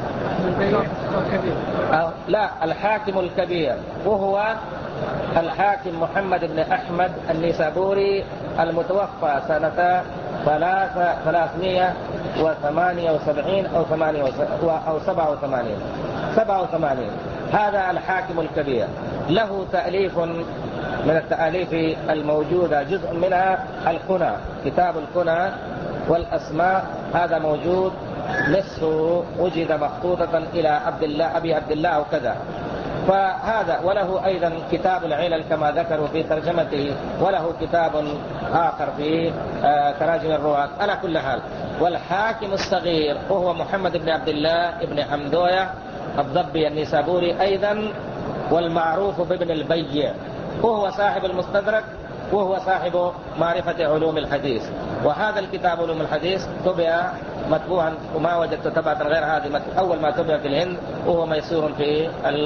آه لا الحاكم الكبير وهو الحاكم محمد بن أحمد النيسابوري المتوفى سنة ثلاثمائة وثمانية وسبعين أو ثمانية أو سبعة وثمانين سبعة وثمانين. هذا الحاكم الكبير له تأليف من التأليف الموجودة، جزء منها الكنى، كتاب الكنى والأسماء، هذا موجود نصفه وجد مخطوطة إلى عبد الله أبي عبد الله وكذا. فهذا وله أيضا كتاب العلل كما ذكروا في ترجمته، وله كتاب آخر في تراجم الرواة على كل حال. والحاكم الصغير وهو محمد بن عبد الله بن حمدوية الضبي النيسابوري أيضا، والمعروف بابن البيع، وهو صاحب المستدرك وهو صاحب معرفة علوم الحديث. وهذا الكتاب علوم الحديث طبع مطبوعا وما وجدت طبعة غير هذه، أول ما طبع في الهند وهو ميسور في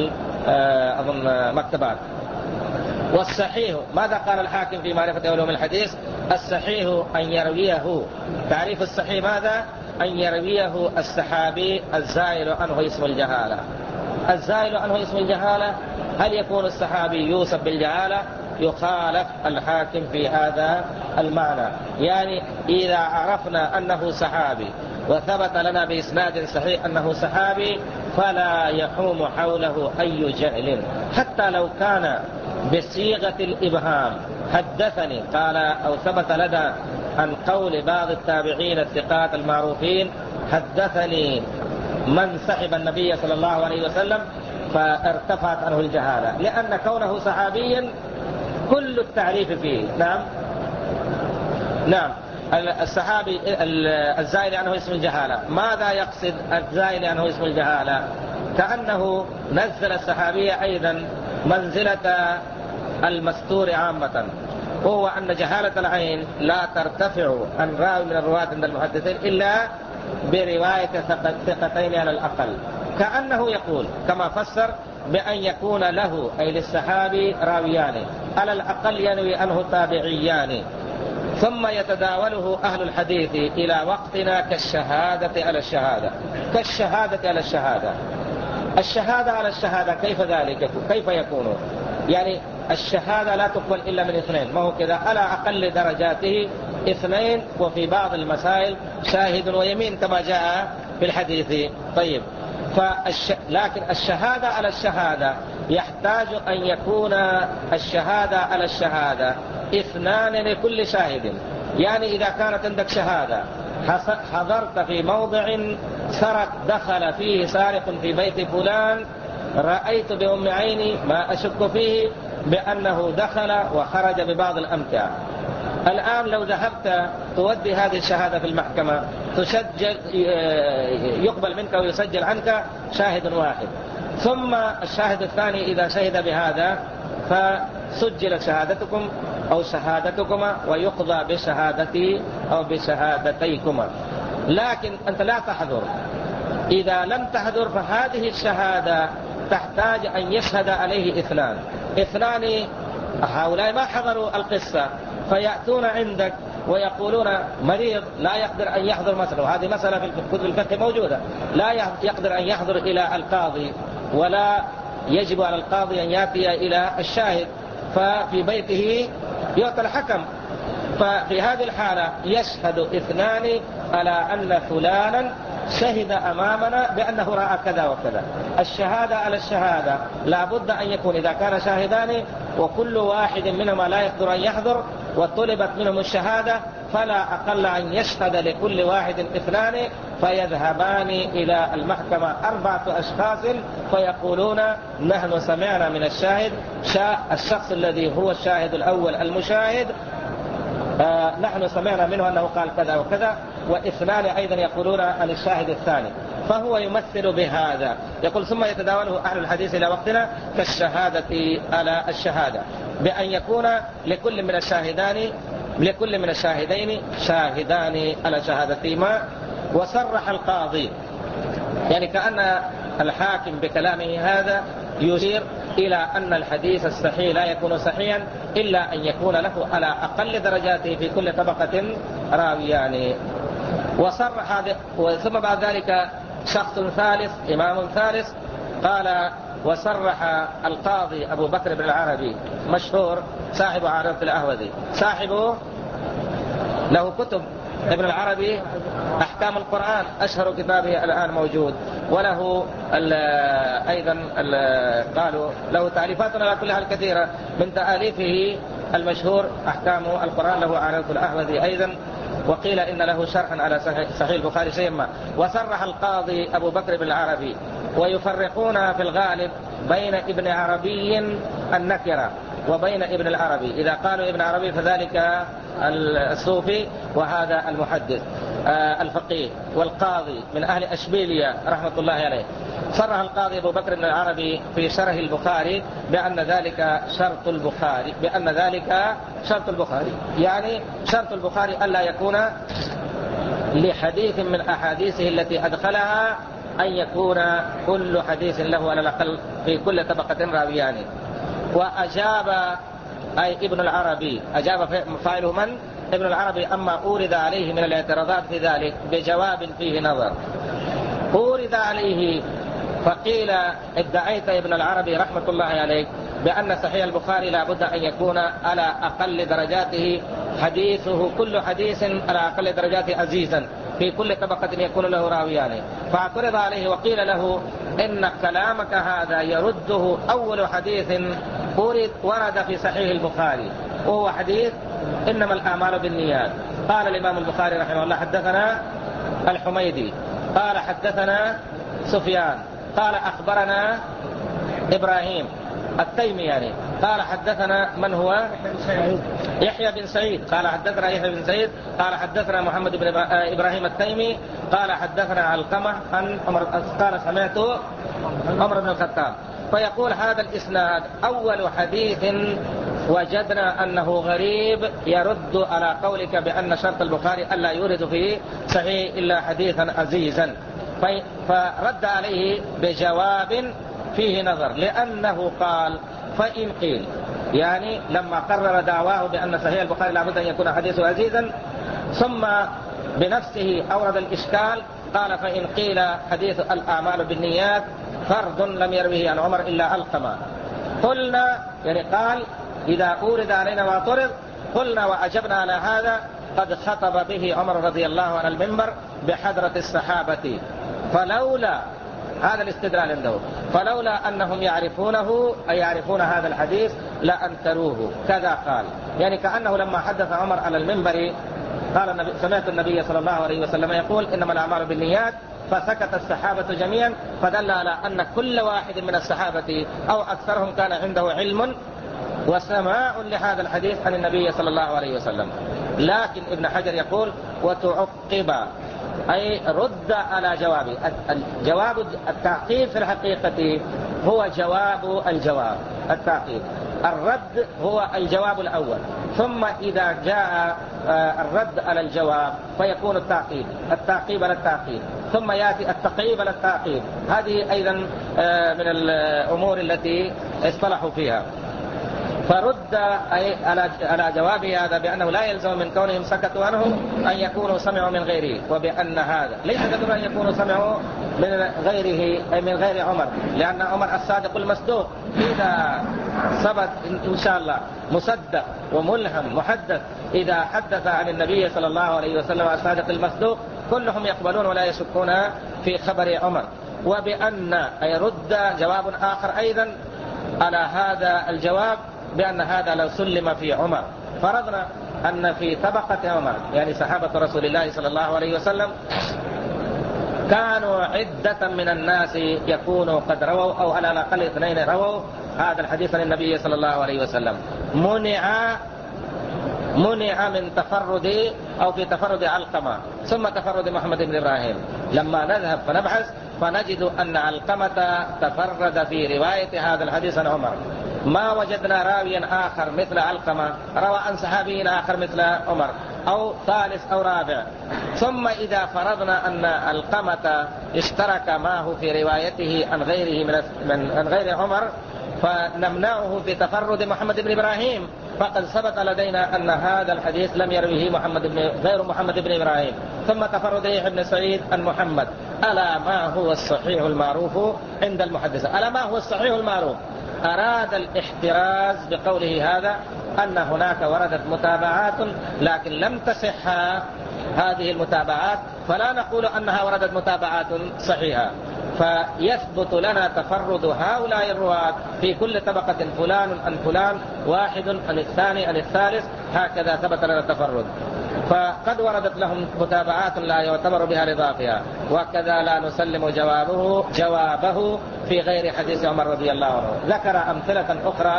أظن مكتبات. والصحيح ماذا قال الحاكم في معرفة علوم الحديث؟ الصحيح أن يرويه، تعريف الصحيح ماذا؟ أن يرويه الصحابي الزائل عنه اسم الجهالة. الزائل عنه اسم الجهالة، هل يكون الصحابي يوصف بالجهالة؟ يخالف الحاكم في هذا المعنى. يعني إذا عرفنا أنه صحابي وثبت لنا بإسناد صحيح أنه صحابي فلا يحوم حوله أي جهل، حتى لو كان بصيغة الإبهام حدثني قال أو ثبت لنا عن قول بعض التابعين الثقات المعروفين حدثني من صحب النبي صلى الله عليه وسلم، فارتفعت عنه الجهالة، لأن كونه صحابيا كل التعريف فيه. نعم نعم الصحابي الزائل عنه اسم الجهالة، ماذا يقصد الزائل عنه اسم الجهالة؟ كأنه نزل الصحابية أيضا منزلة المستور عامة، وهو أن جهالة العين لا ترتفع عن راوي من الرواة عند المحدثين إلا برواية ثقتين على الأقل. كأنه يقول كما فسر بأن يكون له أي للصحابي راويان على الأقل ينوي عنه تابعيان، ثم يتداوله أهل الحديث إلى وقتنا كالشهادة على الشهادة، كالشهادة على الشهادة. الشهادة على الشهادة كيف ذلك؟ كيف يكون؟ يعني الشهادة لا تقبل إلا من اثنين، ما هو كذا؟ على أقل درجاته اثنين، وفي بعض المسائل شاهد ويمين كما جاء في الحديث. طيب فالش... لكن الشهادة على الشهادة يحتاج أن يكون الشهادة على الشهادة اثنان لكل شاهد. يعني إذا كانت عندك شهادة حضرت في موضع سرق دخل فيه سارق في بيت فلان، رأيت بأم عيني ما أشك فيه بأنه دخل وخرج ببعض الأمتعة. الآن لو ذهبت تودي هذه الشهادة في المحكمة تسجل، يقبل منك ويسجل عنك شاهد واحد، ثم الشاهد الثاني إذا شهد بهذا فسجل شهادتكم أو شهادتكما ويقضى بشهادتي أو بشهادتيكما. لكن أنت لا تحضر، إذا لم تحضر فهذه الشهادة تحتاج أن يشهد عليه اثنان اثنان هؤلاء ما حضروا القصة، فيأتون عندك ويقولون مريض لا يقدر أن يحضر مثلا، وهذه مسألة في كتب الفقه موجودة، لا يقدر أن يحضر إلى القاضي ولا يجب على القاضي أن يأتي إلى الشاهد، ففي بيته يعطى الحكم. ففي هذه الحالة يشهد اثنان على أن فلانا شهد أمامنا بأنه رأى كذا وكذا، الشهادة على الشهادة لا بد أن يكون إذا كان شاهدان وكل واحد منهما لا يقدر أن يحضر وطلبت منهم الشهادة فلا أقل أن يشهد لكل واحد اثنان فيذهبان إلى المحكمة أربعة أشخاص فيقولون نحن سمعنا من الشاهد الشخص الذي هو الشاهد الأول المشاهد آه نحن سمعنا منه أنه قال كذا وكذا، واثنان أيضا يقولون عن الشاهد الثاني، فهو يمثل بهذا. يقول ثم يتداوله أهل الحديث إلى وقتنا كالشهادة على الشهادة، بأن يكون لكل من الشاهدان لكل من الشاهدين شاهدان على شهادتهما. وصرح القاضي، يعني كأن الحاكم بكلامه هذا يشير إلى أن الحديث الصحيح لا يكون صحيحا إلا أن يكون له على أقل درجاته في كل طبقة راويان. وصرح هذا، ثم بعد ذلك شخص ثالث إمام ثالث قال وصرح القاضي أبو بكر بن العربي مشهور صاحب عارضة الأهوذي، صاحبه له كتب ابن العربي أحكام القرآن أشهر كتابه الآن موجود، وله ال أيضا ال قالوا له تعريفات على كلها الكثيرة من تأليفه المشهور أحكام القرآن، له عارضة الأهوذي أيضا، وقيل إن له شرحا على صحيح البخاري شيئا ما. وصرح القاضي أبو بكر بن العربي، ويفرقون في الغالب بين ابن عربي النكرة وبين ابن العربي، إذا قالوا ابن عربي فذلك الصوفي وهذا المحدث الفقيه والقاضي من أهل أشبيلية رحمة الله عليه. صرح القاضي أبو بكر بن العربي في شرح البخاري بأن ذلك شرط البخاري بأن ذلك شرط البخاري يعني شرط البخاري ألا يكون لحديث من أحاديثه التي أدخلها أن يكون كل حديث له على الأقل في كل طبقة راويان. وأجاب أي ابن العربي، أجاب فاعله من؟ ابن العربي أما أورد عليه من الاعتراضات في ذلك بجواب فيه نظر. أورد عليه فقيل ادعيت ابن العربي رحمة الله عليه بأن صحيح البخاري لا بد أن يكون على أقل درجاته حديثه كل حديث على أقل درجاته عزيزا في كل طبقة يكون له راويان. فاعترض عليه وقيل له إن كلامك هذا يرده أول حديث ورد في صحيح البخاري وهو حديث إنما الأعمال بالنيات. قال الإمام البخاري رحمه الله حدثنا الحميدي قال حدثنا سفيان قال أخبرنا إبراهيم التيمي يعني قال حدثنا من هو يحيى بن سعيد قال حدثنا يحيى بن سعيد قال حدثنا محمد بن إبراهيم التيمي قال حدثنا علقمة عن عمر قال سمعت عمر بن الخطاب. فيقول هذا الإسناد أول حديث وجدنا أنه غريب يرد على قولك بأن شرط البخاري ألا يورد فيه صحيح إلا حديثا عزيزا. فرد عليه بجواب فيه نظر، لأنه قال فإن قيل، يعني لما قرر دعواه بأن صحيح البخاري لابد أن يكون حديثه عزيزا ثم بنفسه أورد الإشكال قال فإن قيل حديث الأعمال بالنيات فرد لم يروه عن عمر إلا علقمة قلنا، يعني قال إذا أورد علينا واعترض قلنا وأجبنا على هذا قد خطب به عمر رضي الله عنه المنبر بحضرة الصحابة، فلولا هذا الاستدلال عنده فلولا أنهم يعرفونه أي يعرفون هذا الحديث لأنكروه كذا قال. يعني كأنه لما حدث عمر على المنبر قال النبي سمعت النبي صلى الله عليه وسلم يقول إنما الأعمال بالنيات، فسكت الصحابة جميعا، فدل على أن كل واحد من الصحابة أو أكثرهم كان عنده علم وسماع لهذا الحديث عن النبي صلى الله عليه وسلم. لكن ابن حجر يقول وتعقب أي رد على جوابه. الجواب التعقيب في الحقيقة هو جواب الجواب، التعقيب الرد هو الجواب الأول، ثم إذا جاء الرد على الجواب فيكون التعقيب التعقيب على التعقيب، ثم يأتي التقييب على التعقيب. هذه أيضا من الأمور التي اصطلحوا فيها. فرد أي على جوابه هذا بأنه لا يلزم من كونهم سكتوا عنه أن يكونوا سمعوا من غيره، وبأن هذا ليس قدر أن يكونوا سمعوا من غيره أي من غير عمر، لأن عمر الصادق المصدوق إذا ثبت إن شاء الله مصدق وملهم محدث إذا حدث عن النبي صلى الله عليه وسلم الصادق المصدوق كلهم يقبلون ولا يشكون في خبر عمر. وبأن أي رد جواب آخر أيضا على هذا الجواب بأن هذا لو سلم في عمر. فرضنا أن في طبقة عمر يعني صحابة رسول الله صلى الله عليه وسلم كانوا عدة من الناس يكونوا قد رووا أو على الأقل اثنين رووا هذا الحديث عن النبي صلى الله عليه وسلم، منع منع من تفرد أو في تفرد علقمة ثم تفرد محمد بن إبراهيم. لما نذهب فنبحث فنجد أن علقمة تفرد في رواية هذا الحديث عن عمر، ما وجدنا راويا آخر مثل علقمة روى عن صحابي آخر مثل عمر أو ثالث أو رابع. ثم إذا فرضنا أن علقمة اشترك معه في روايته عن غيره من عن غير عمر فنمنعه في تفرد محمد بن إبراهيم، فقد ثبت لدينا أن هذا الحديث لم يروه محمد بن غير محمد بن إبراهيم. ثم تفرد يحيى بن سعيد عن محمد. ألا ما هو الصحيح المعروف عند المحدثة؟ ألا ما هو الصحيح المعروف؟ أراد الاحتراز بقوله هذا أن هناك وردت متابعات لكن لم تصح هذه المتابعات، فلا نقول أنها وردت متابعات صحيحة، فيثبت لنا تفرد هؤلاء الرواة في كل طبقة، فلان عن فلان، واحد عن الثاني عن الثالث، هكذا ثبت لنا التفرد. فقد وردت لهم متابعات لا يعتبر بها لضعفها، وكذا لا نسلم جوابه جوابه في غير حديث عمر رضي الله عنه. ذكر أمثلة أخرى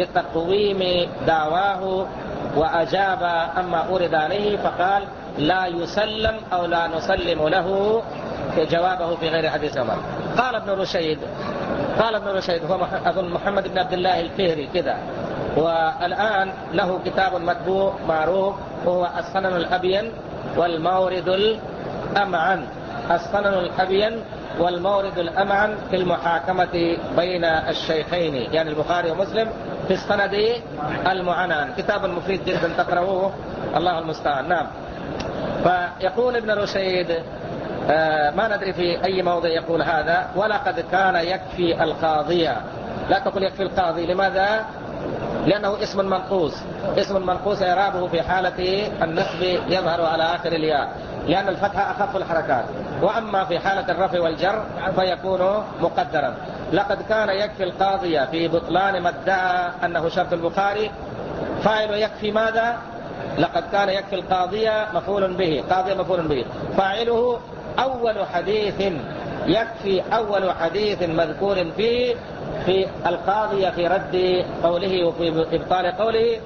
لتقويم دعواه وأجاب أما أورد عليه، فقال لا يسلم أو لا نسلم له جوابه في غير حديث عمر. قال ابن رشيد قال ابن رشيد هو أظن محمد بن عبد الله الفهري كذا، والآن له كتاب مطبوع معروف وهو السنن الأبين والمورد الأمعن. السنن الأبين والمورد الأمعن في المحاكمة بين الشيخين يعني البخاري ومسلم في السند المعنان، كتاب مفيد جدا تقرأوه الله المستعان. نعم. فيقول ابن رشيد آه ما ندري في أي موضع يقول هذا، ولقد كان يكفي القاضية. لا تقول يكفي القاضي، لماذا؟ لأنه اسم منقوص، اسم منقوص إعرابه في حالة النصب يظهر على آخر الياء لأن الفتحة أخف الحركات، وأما في حالة الرفع والجر فيكون مقدرا. لقد كان يكفي القاضية في بطلان ما ادعى أنه شرط البخاري. فاعل يكفي ماذا؟ لقد كان يكفي القاضية مفعول به، قاضية مفعول به، فاعله أول حديث يكفي أول حديث مذكور فيه في القاضية في رد قوله وفي إبطال قوله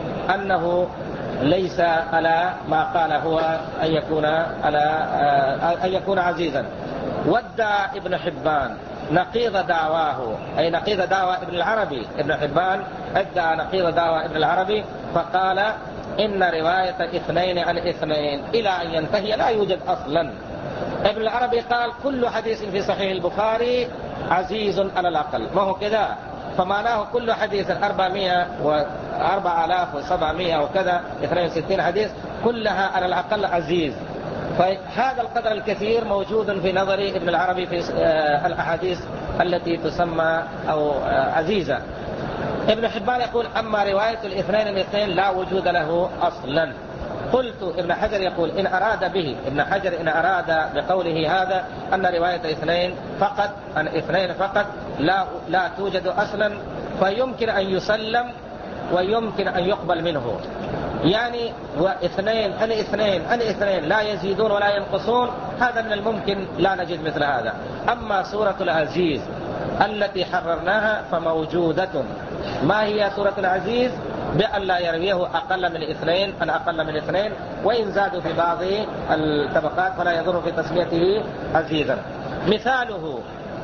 أنه ليس على ما قال هو أن يكون على أن يكون عزيزا. ودع ابن حبان نقيض دعواه، أي نقيض دعوى ابن العربي. ابن حبان ادعى نقيض دعوى ابن العربي فقال إن رواية اثنين عن اثنين إلى أن ينتهي لا يوجد أصلا. ابن العربي قال كل حديث في صحيح البخاري عزيز على الأقل، ما هو كذا؟ فمعناه كل حديث أربعمائة وأربعة آلاف وسبعمائة وكذا اثنين وستين حديث كلها على الأقل عزيز. فهذا القدر الكثير موجود في نظر ابن العربي في الأحاديث التي تسمى أو عزيزة. ابن حبان يقول أما رواية الاثنين الاثنين لا وجود له أصلا. قلت ابن حجر يقول إن أراد به ابن حجر إن أراد بقوله هذا أن رواية اثنين فقط عن اثنين فقط لا لا توجد أصلا، فيمكن أن يسلم ويمكن أن يقبل منه. يعني واثنين عن اثنين عن اثنين لا يزيدون ولا ينقصون، هذا من الممكن لا نجد مثل هذا. أما سورة العزيز التي حررناها فموجودة. ما هي سورة العزيز؟ بأن لا يرويه أقل من اثنين عن أقل من اثنين، وإن زادوا في بعض الطبقات فلا يضر في تسميته عزيزا. مثاله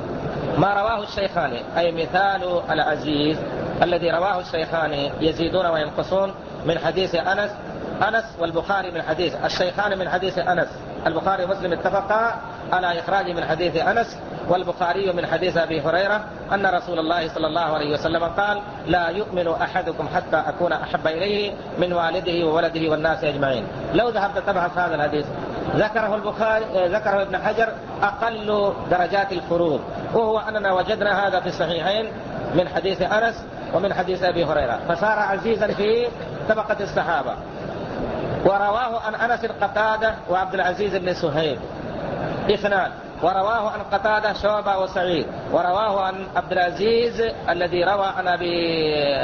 ما رواه الشيخان، أي مثال العزيز الذي رواه الشيخان يزيدون وينقصون من حديث أنس أنس والبخاري من حديث الشيخان من حديث أنس. البخاري ومسلم اتفقا على إخراج من حديث أنس، والبخاري من حديث أبي هريرة أن رسول الله صلى الله عليه وسلم قال لا يؤمن أحدكم حتى أكون أحب إليه من والده وولده والناس أجمعين. لو ذهبت تبحث هذا الحديث ذكره البخاري ذكره ابن حجر أقل درجات الفروض، وهو أننا وجدنا هذا في الصحيحين من حديث أنس ومن حديث أبي هريرة، فصار عزيزا في طبقة الصحابة. ورواه عن أنس قتادة وعبد العزيز بن سهيل اثنان، ورواه عن قتادة شعبة وسعيد، ورواه عن عبد العزيز الذي روى عن أبي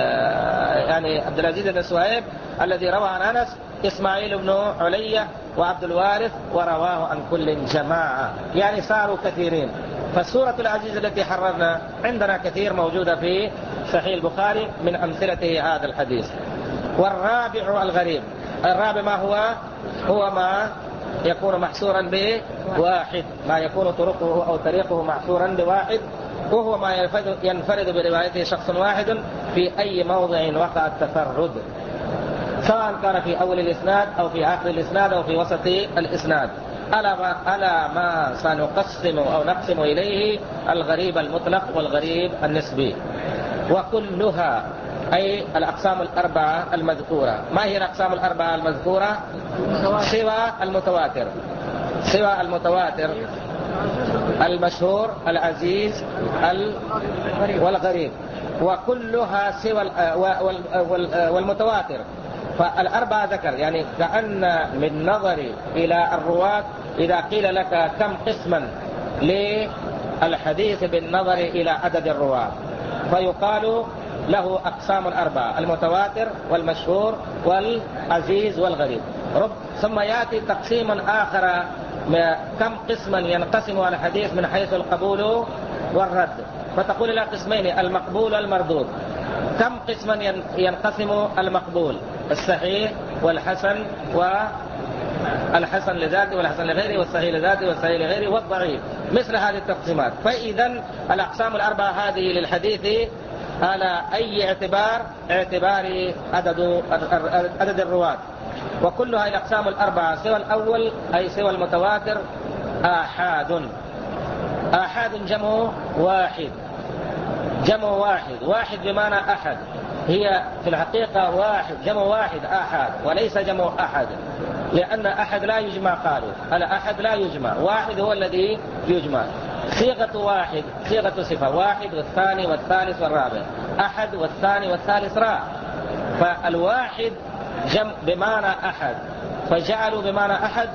يعني عبد العزيز بن سهيب الذي روى عن أنس إسماعيل بن علية وعبد الوارث، ورواه عن كل جماعة، يعني صاروا كثيرين. فالسورة العزيز التي حررنا عندنا كثير موجودة في صحيح البخاري من أمثلته هذا الحديث. والرابع الغريب. الرابع ما هو؟ هو ما يكون محصورا بواحد، ما يكون طرقه أو طريقه محصورا بواحد، وهو ما ينفرد بروايته شخص واحد في أي موضع وقع التفرد، سواء كان في أول الإسناد أو في آخر الإسناد أو في وسط الإسناد. ألا ما, ألا ما سنقسم أو نقسم إليه الغريب المطلق والغريب النسبي، وكلها أي الأقسام الأربعة المذكورة. ما هي الأقسام الأربعة المذكورة؟ سوى المتواتر، سوى المتواتر المشهور العزيز والغريب، وكلها سوى والمتواتر. فالأربعة ذكر، يعني كأن من نظر إلى الرواة إذا قيل لك كم قسما للحديث بالنظر إلى عدد الرواة، فيقال له أقسام أربعة: المتواتر والمشهور والعزيز والغريب. ثم يأتي تقسيم آخر: كم قسما ينقسم على الحديث من حيث القبول والرد، فتقول إلى قسمين: المقبول والمردود. كم قسما ينقسم المقبول؟ الصحيح والحسن والحسن لذاته والحسن لغيره، والصحيح لذاته والصحيح لغيره، والضعيف، مثل هذه التقسيمات. فإذا الأقسام الأربعة هذه للحديث على أي اعتبار؟ اعتبار عدد عدد الرواة، وكلها الأقسام الأربعة سوى الأول أي سوى المتواتر آحاد. آحاد جمع واحد، جمع واحد، واحد بمعنى أحد، هي في الحقيقة واحد، جمع واحد آحاد، وليس جمع أحد، لأن أحد لا يجمع، قالوا الأحد لا يجمع، واحد هو الذي يجمع. صيغة واحد صيغة صفة، واحد والثاني والثالث والرابع، أحد والثاني والثالث رابع، فالواحد جمع بمعنى أحد، فجعلوا بمعنى أحد،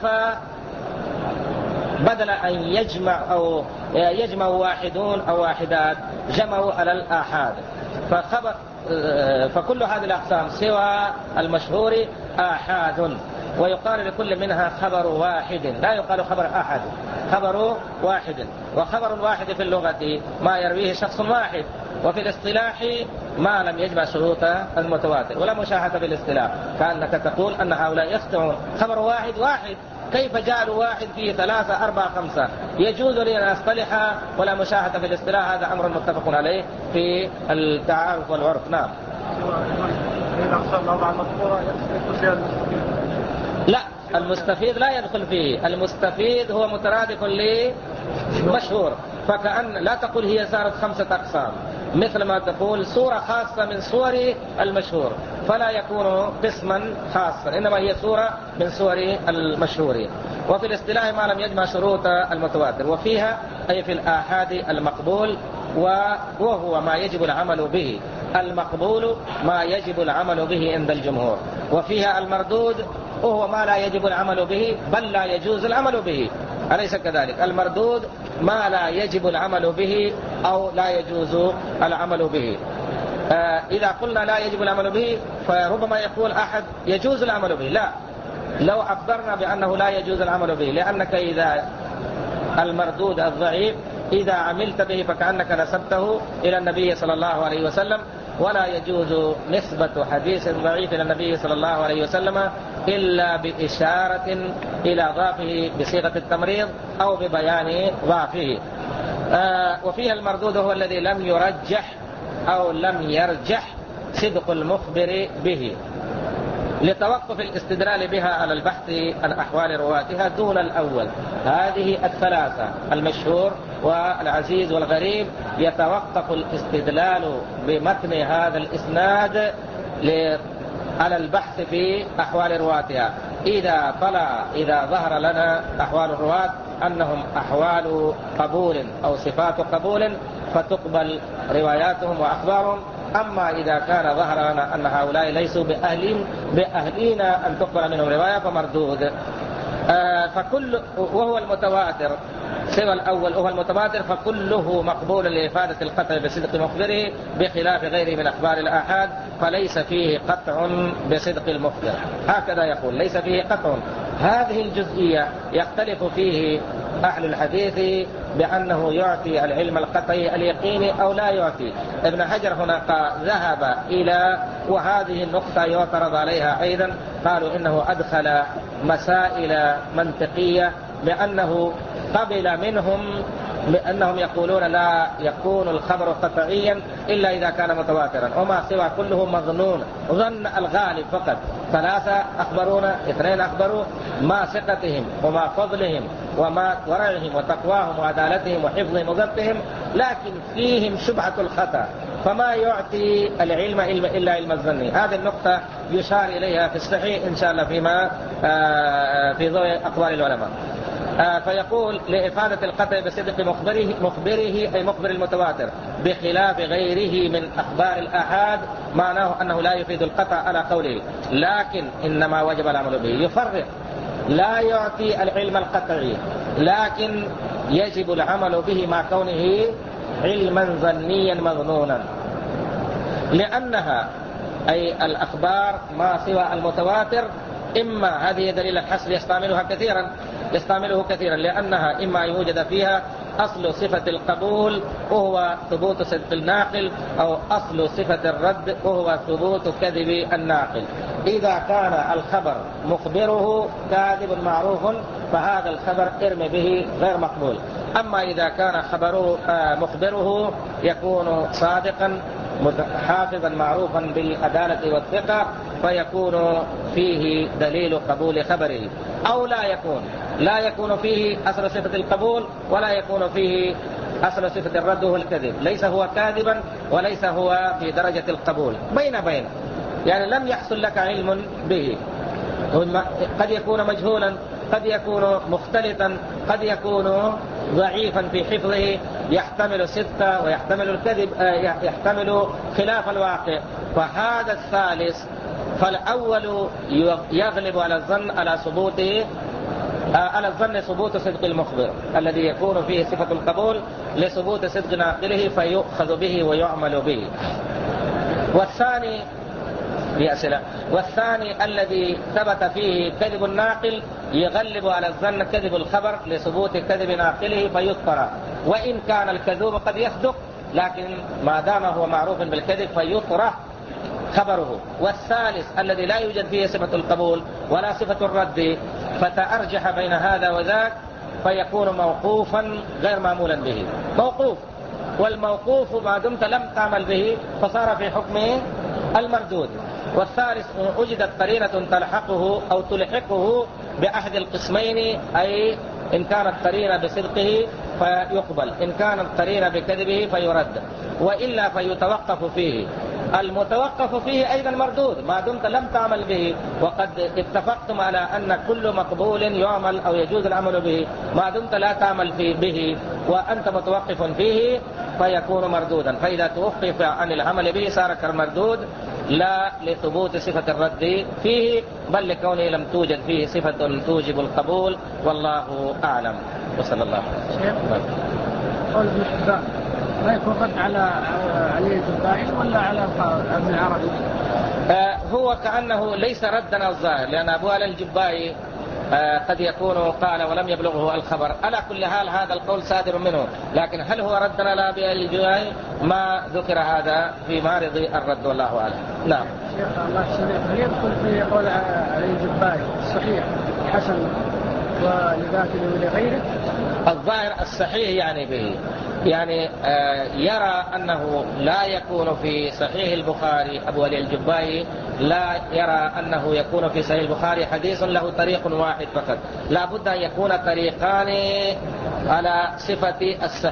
فبدل أن يجمع أو يجمع واحدون أو واحدات جمعوا على الآحاد. فخبر فكل هذه الأقسام سوى المشهور آحاد، ويقال لكل منها خبر واحد، لا يقال خبر أحد، خبر واحد. وخبر واحد في اللغة ما يرويه شخص واحد، وفي الاصطلاح ما لم يجمع شروط المتواتر. ولا مشاهدة بالاصطلاح، كأنك تقول أن هؤلاء يخطئون، خبر واحد واحد، كيف جعلوا واحد فيه ثلاثة أربعة خمسة؟ يجوز لي أن أصطلح ولا مشاهدة في الاصطلاح، هذا أمر متفق عليه في التعارف والعرف. نعم. لا، المستفيد لا يدخل فيه، المستفيد هو مترادف لمشهور، فكأن لا تقول هي صارت خمسة أقسام، مثل ما تقول صورة خاصة من صور المشهور، فلا يكون قسما خاصا، إنما هي صورة من صور المشهور. وفي الاصطلاح ما لم يجمع شروط المتواتر، وفيها أي في الآحاد المقبول، وهو ما يجب العمل به، المقبول ما يجب العمل به عند الجمهور. وفيها المردود، وهو ما لا يجب العمل به بل لا يجوز العمل به، أليس كذلك؟ المردود ما لا يجب العمل به أو لا يجوز العمل به. آه إذا قلنا لا يجب العمل به فربما يقول أحد يجوز العمل به، لا، لو عبرنا بأنه لا يجوز العمل به، لأنك إذا المردود الضعيف إذا عملت به فكأنك نسبته إلى النبي صلى الله عليه وسلم، ولا يجوز نسبة حديث ضعيف إلى النبي صلى الله عليه وسلم إلا بإشارة إلى ضعفه بصيغة التمريض أو ببيان ضعفه. آه وفيها المردود هو الذي لم يرجح أو لم يرجح صدق المخبر به، لتوقف الاستدلال بها على البحث عن أحوال رواتها دون الأول. هذه الثلاثة المشهور والعزيز والغريب يتوقف الاستدلال بمتن هذا الإسناد على البحث في أحوال رواتها. إذا طلع إذا ظهر لنا أحوال الرواة أنهم أحوال قبول أو صفات قبول فتقبل رواياتهم وأخبارهم. أما إذا كان ظهر لنا أن هؤلاء ليسوا بأهلين بأهلين أن تقبل منهم رواية فمردود. آه فكل وهو المتواتر سوى الأول وهو المتواتر فكله مقبول لإفادة القطع بصدق مخبره بخلاف غيره من أخبار الآحاد فليس فيه قطع بصدق المخبر. هكذا يقول ليس فيه قطع. هذه الجزئية يختلف فيه أهل الحديث بأنه يعطي العلم القطعي اليقيني أو لا يعطي. ابن حجر هنا ذهب إلى وهذه النقطة يعترض عليها أيضا، قالوا إنه أدخل مسائل منطقية بأنه قبل منهم بأنهم يقولون لا يكون الخبر قطعيا إلا إذا كان متواترا وما سوى كله مظنون ظن الغالب فقط. ثلاثة أخبرونا اثنين أخبروا ما ثقتهم وما فضلهم وما ورعهم وتقواهم وعدالتهم وحفظهم وضبطهم لكن فيهم شبهة الخطأ فما يعطي العلم إلا علم الظن. هذه النقطة يشار إليها في الصحيح إن شاء الله فيما في ضوء أقوال العلماء. آه فيقول لإفادة القطع بصدق مخبره مخبره أي مخبر المتواتر بخلاف غيره من أخبار الآحاد معناه أنه لا يفيد القطع على قوله لكن إنما وجب العمل به. يفرق لا يعطي العلم القطعي لكن يجب العمل به مع كونه علما ظنيا مظنونا لأنها أي الأخبار ما سوى المتواتر إما هذه دليل الحصر يستعملها كثيرا يستعمله كثيرا لأنها إما يوجد فيها أصل صفة القبول وهو ثبوت صدق الناقل أو أصل صفة الرد وهو ثبوت كذب الناقل. إذا كان الخبر مخبره كاذب معروف فهذا الخبر ارمي به غير مقبول. أما إذا كان خبره مخبره يكون صادقا حافظا معروفا بالعدالة والثقة فيكون فيه دليل قبول خبره أو لا يكون لا يكون فيه أصل صفة القبول ولا يكون فيه أصل صفة الرد وهو الكذب. ليس هو كاذبا وليس هو في درجة القبول بين بين يعني لم يحصل لك علم به. قد يكون مجهولا قد يكون مختلطا قد يكون ضعيفا في حفظه يحتمل الصدق ويحتمل الكذب يحتمل خلاف الواقع. فهذا الثالث فالأول يغلب على الظن على ثبوته على الظن ثبوت صدق المخبر الذي يكون فيه صفة القبول لثبوت صدق ناقله فيؤخذ به ويعمل به. والثاني بأسئلة والثاني الذي ثبت فيه كذب الناقل يغلب على الظن كذب الخبر لثبوت كذب ناقله فيذكر وإن كان الكذوب قد يصدق لكن ما دام هو معروف بالكذب فيطرح خبره. والثالث الذي لا يوجد فيه صفة القبول ولا صفة الرد فتأرجح بين هذا وذاك فيكون موقوفا غير معمولا به. موقوف والموقوف ما دمت لم تعمل به فصار في حكمه المردود. والثالث وجدت قرينة تلحقه أو تلحقه بأحد القسمين أي إن كانت قرينة بصدقه فيقبل إن كانت قرينة بكذبه فيرد وإلا فيتوقف فيه. المتوقف فيه أيضا مردود ما دمت لم تعمل به وقد اتفقتم على أن كل مقبول يعمل أو يجوز العمل به ما دمت لا تعمل فيه به وأنت متوقف فيه فيكون مردودا. فإذا توقف عن العمل به صار كالمردود لا لثبوت صفة الرد فيه بل لكونه لم توجد فيه صفة توجب القبول والله أعلم. وصلى الله عليه وسلم. قول ابن حبان ما يكون رد على علي الجبائي ولا على ابن عربي؟ آه هو كأنه ليس ردنا الظاهر لأن أبو علي الجبائي آه قد يكون قال ولم يبلغه الخبر. على كل حال هذا القول صادر منه لكن هل هو ردنا لا أبي علي الجبائي ما ذكر هذا في معرض الرد والله أعلم. نعم. شيخ الله يسلمك هل يدخل في قول علي الجبائي صحيح حسن ولذاته ولغيره؟ الظاهر الصحيح يعني به يعني آه يرى أنه لا يكون في صحيح البخاري أبو علي الجبائي لا يرى أنه يكون في صحيح البخاري حديث له طريق واحد فقط لا بد أن يكون طريقان على صفة الصحيح